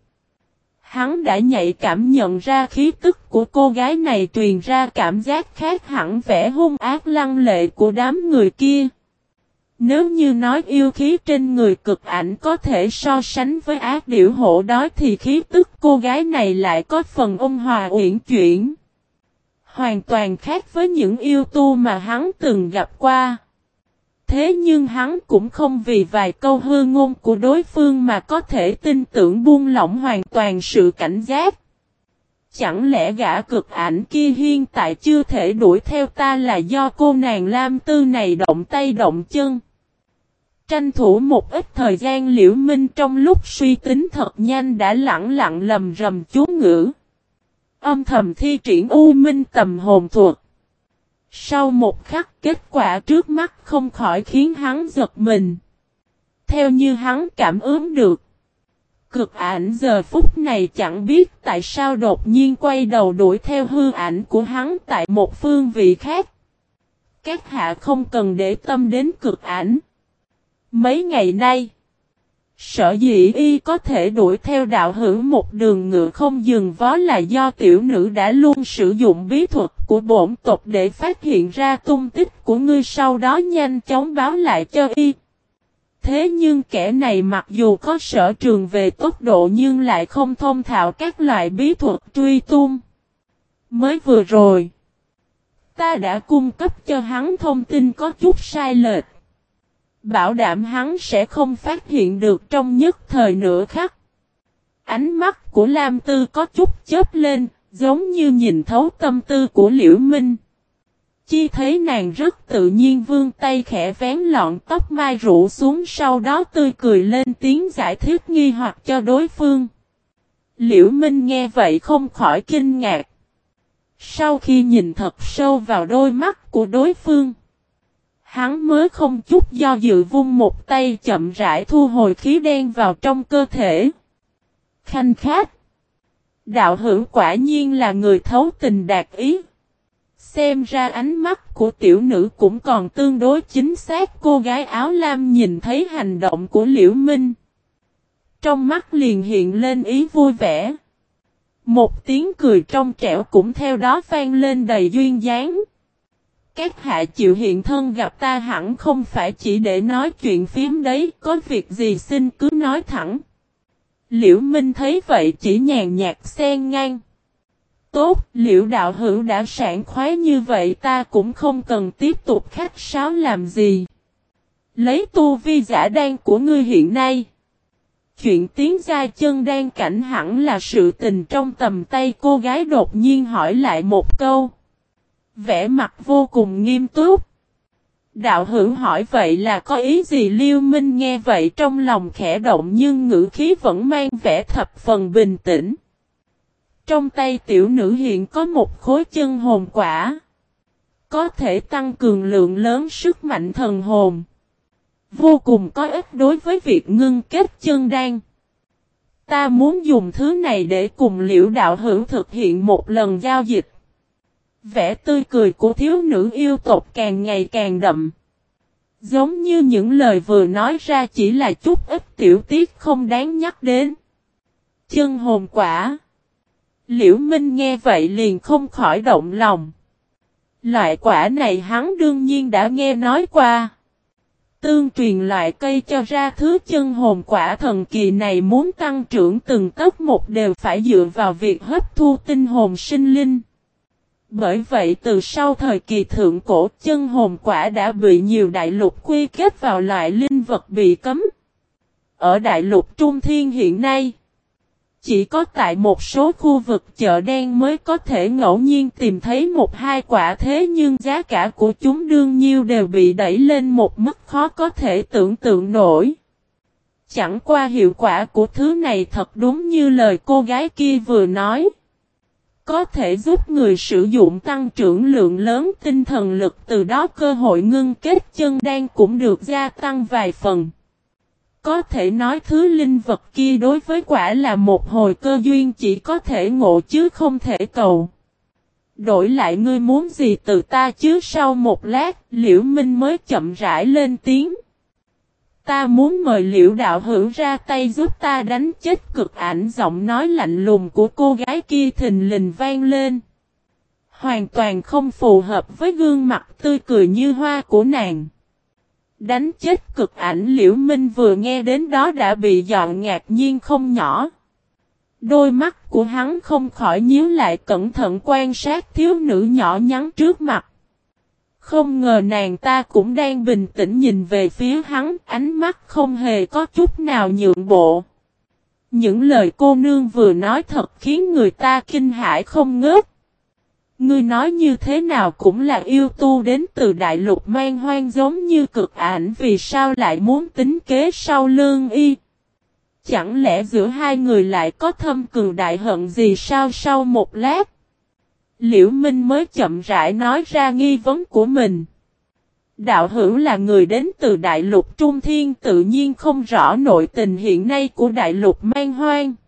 hắn đã nhạy cảm nhận ra khí tức của cô gái này truyền ra cảm giác khác hẳn vẻ hung ác lăng lệ của đám người kia. Nếu như nói yêu khí trên người cực ảnh có thể so sánh với ác điểu hổ đói thì khí tức cô gái này lại có phần ôn hòa uyển chuyển. Hoàn toàn khác với những yêu tu mà hắn từng gặp qua. Thế nhưng hắn cũng không vì vài câu hư ngôn của đối phương mà có thể tin tưởng buông lỏng hoàn toàn sự cảnh giác. Chẳng lẽ gã cực ảnh kia hiện tại chưa thể đuổi theo ta là do cô nàng Lam Tư này động tay động chân? Tranh thủ một ít thời gian, Liễu Minh trong lúc suy tính thật nhanh đã lẳng lặng lầm rầm chú ngữ. Âm thầm thi triển U Minh Tầm Hồn Thuật. Sau một khắc, kết quả trước mắt không khỏi khiến hắn giật mình. Theo như hắn cảm ứng được, cực ảnh giờ phút này chẳng biết tại sao đột nhiên quay đầu đuổi theo hư ảnh của hắn tại một phương vị khác. Các hạ không cần để tâm đến cực ảnh. Mấy ngày nay, sở dĩ y có thể đuổi theo đạo hữu một đường ngựa không dừng vó là do tiểu nữ đã luôn sử dụng bí thuật của bổn tộc để phát hiện ra tung tích của ngươi, sau đó nhanh chóng báo lại cho y. Thế nhưng kẻ này mặc dù có sở trường về tốc độ nhưng lại không thông thạo các loại bí thuật truy tung. Mới vừa rồi, ta đã cung cấp cho hắn thông tin có chút sai lệch. Bảo đảm hắn sẽ không phát hiện được trong nhất thời nửa khắc. Ánh mắt của Lam Tư có chút chớp lên, giống như nhìn thấu tâm tư của Liễu Minh. Chi thấy nàng rất tự nhiên vươn tay khẽ vén lọn tóc mai rủ xuống, sau đó tươi cười lên tiếng giải thích nghi hoặc cho đối phương. Liễu Minh nghe vậy không khỏi kinh ngạc. Sau khi nhìn thật sâu vào đôi mắt của đối phương, hắn mới không chút do dự vung một tay chậm rãi thu hồi khí đen vào trong cơ thể. Khanh khách! Đạo hữu quả nhiên là người thấu tình đạt ý. Xem ra ánh mắt của tiểu nữ cũng còn tương đối chính xác. Cô gái áo lam nhìn thấy hành động của Liễu Minh, trong mắt liền hiện lên ý vui vẻ. Một tiếng cười trong trẻo cũng theo đó vang lên đầy duyên dáng. Các hạ chịu hiện thân gặp ta hẳn không phải chỉ để nói chuyện phím đấy, có việc gì xin cứ nói thẳng. Liễu Minh thấy vậy chỉ nhàn nhạt xen ngang. Tốt, Liễu đạo hữu đã sảng khoái như vậy ta cũng không cần tiếp tục khách sáo làm gì. Lấy tu vi giả đan của ngươi hiện nay, chuyện tiến giai chân đan cảnh hẳn là sự tình trong tầm tay. Cô gái đột nhiên hỏi lại một câu, vẻ mặt vô cùng nghiêm túc. Đạo hữu hỏi vậy là có ý gì? Liêu Minh nghe vậy trong lòng khẽ động nhưng ngữ khí vẫn mang vẻ thập phần bình tĩnh. Trong tay tiểu nữ hiện có một khối chân hồn quả, có thể tăng cường lượng lớn sức mạnh thần hồn, vô cùng có ích đối với việc ngưng kết chân đan. Ta muốn dùng thứ này để cùng Liễu đạo hữu thực hiện một lần giao dịch. Vẻ tươi cười của thiếu nữ yêu tộc càng ngày càng đậm. Giống như những lời vừa nói ra chỉ là chút ít tiểu tiết không đáng nhắc đến. Chân hồn quả. Liễu Minh nghe vậy liền không khỏi động lòng. Loại quả này hắn đương nhiên đã nghe nói qua. Tương truyền loại cây cho ra thứ chân hồn quả thần kỳ này muốn tăng trưởng từng tấc một đều phải dựa vào việc hấp thu tinh hồn sinh linh. Bởi vậy từ sau thời kỳ thượng cổ, chân hồn quả đã bị nhiều đại lục quy kết vào loại linh vật bị cấm. Ở đại lục Trung Thiên hiện nay, chỉ có tại một số khu vực chợ đen mới có thể ngẫu nhiên tìm thấy một hai quả, thế nhưng giá cả của chúng đương nhiên đều bị đẩy lên một mức khó có thể tưởng tượng nổi. Chẳng qua hiệu quả của thứ này thật đúng như lời cô gái kia vừa nói. Có thể giúp người sử dụng tăng trưởng lượng lớn tinh thần lực, từ đó cơ hội ngưng kết chân đan cũng được gia tăng vài phần. Có thể nói thứ linh vật kia đối với quả là một hồi cơ duyên, chỉ có thể ngộ chứ không thể cầu. Đổi lại ngươi muốn gì từ ta chứ? Sau một lát, Liễu Minh mới chậm rãi lên tiếng. Ta muốn mời Liễu đạo hữu ra tay giúp ta đánh chết cực ảnh. Giọng nói lạnh lùng của cô gái kia thình lình vang lên. Hoàn toàn không phù hợp với gương mặt tươi cười như hoa của nàng. Đánh chết cực ảnh. Liễu Minh vừa nghe đến đó đã bị dọn ngạc nhiên không nhỏ. Đôi mắt của hắn không khỏi nhíu lại, cẩn thận quan sát thiếu nữ nhỏ nhắn trước mặt. Không ngờ nàng ta cũng đang bình tĩnh nhìn về phía hắn, ánh mắt không hề có chút nào nhượng bộ. Những lời cô nương vừa nói thật khiến người ta kinh hãi không ngớt. Ngươi nói như thế nào cũng là yêu tu đến từ đại lục man hoang giống như cực ảnh, vì sao lại muốn tính kế sau lưng y? Chẳng lẽ giữa hai người lại có thâm cừu đại hận gì sao? Sau một lát, Liễu Minh mới chậm rãi nói ra nghi vấn của mình. Đạo hữu là người đến từ đại lục Trung Thiên, tự nhiên không rõ nội tình hiện nay của đại lục man hoang.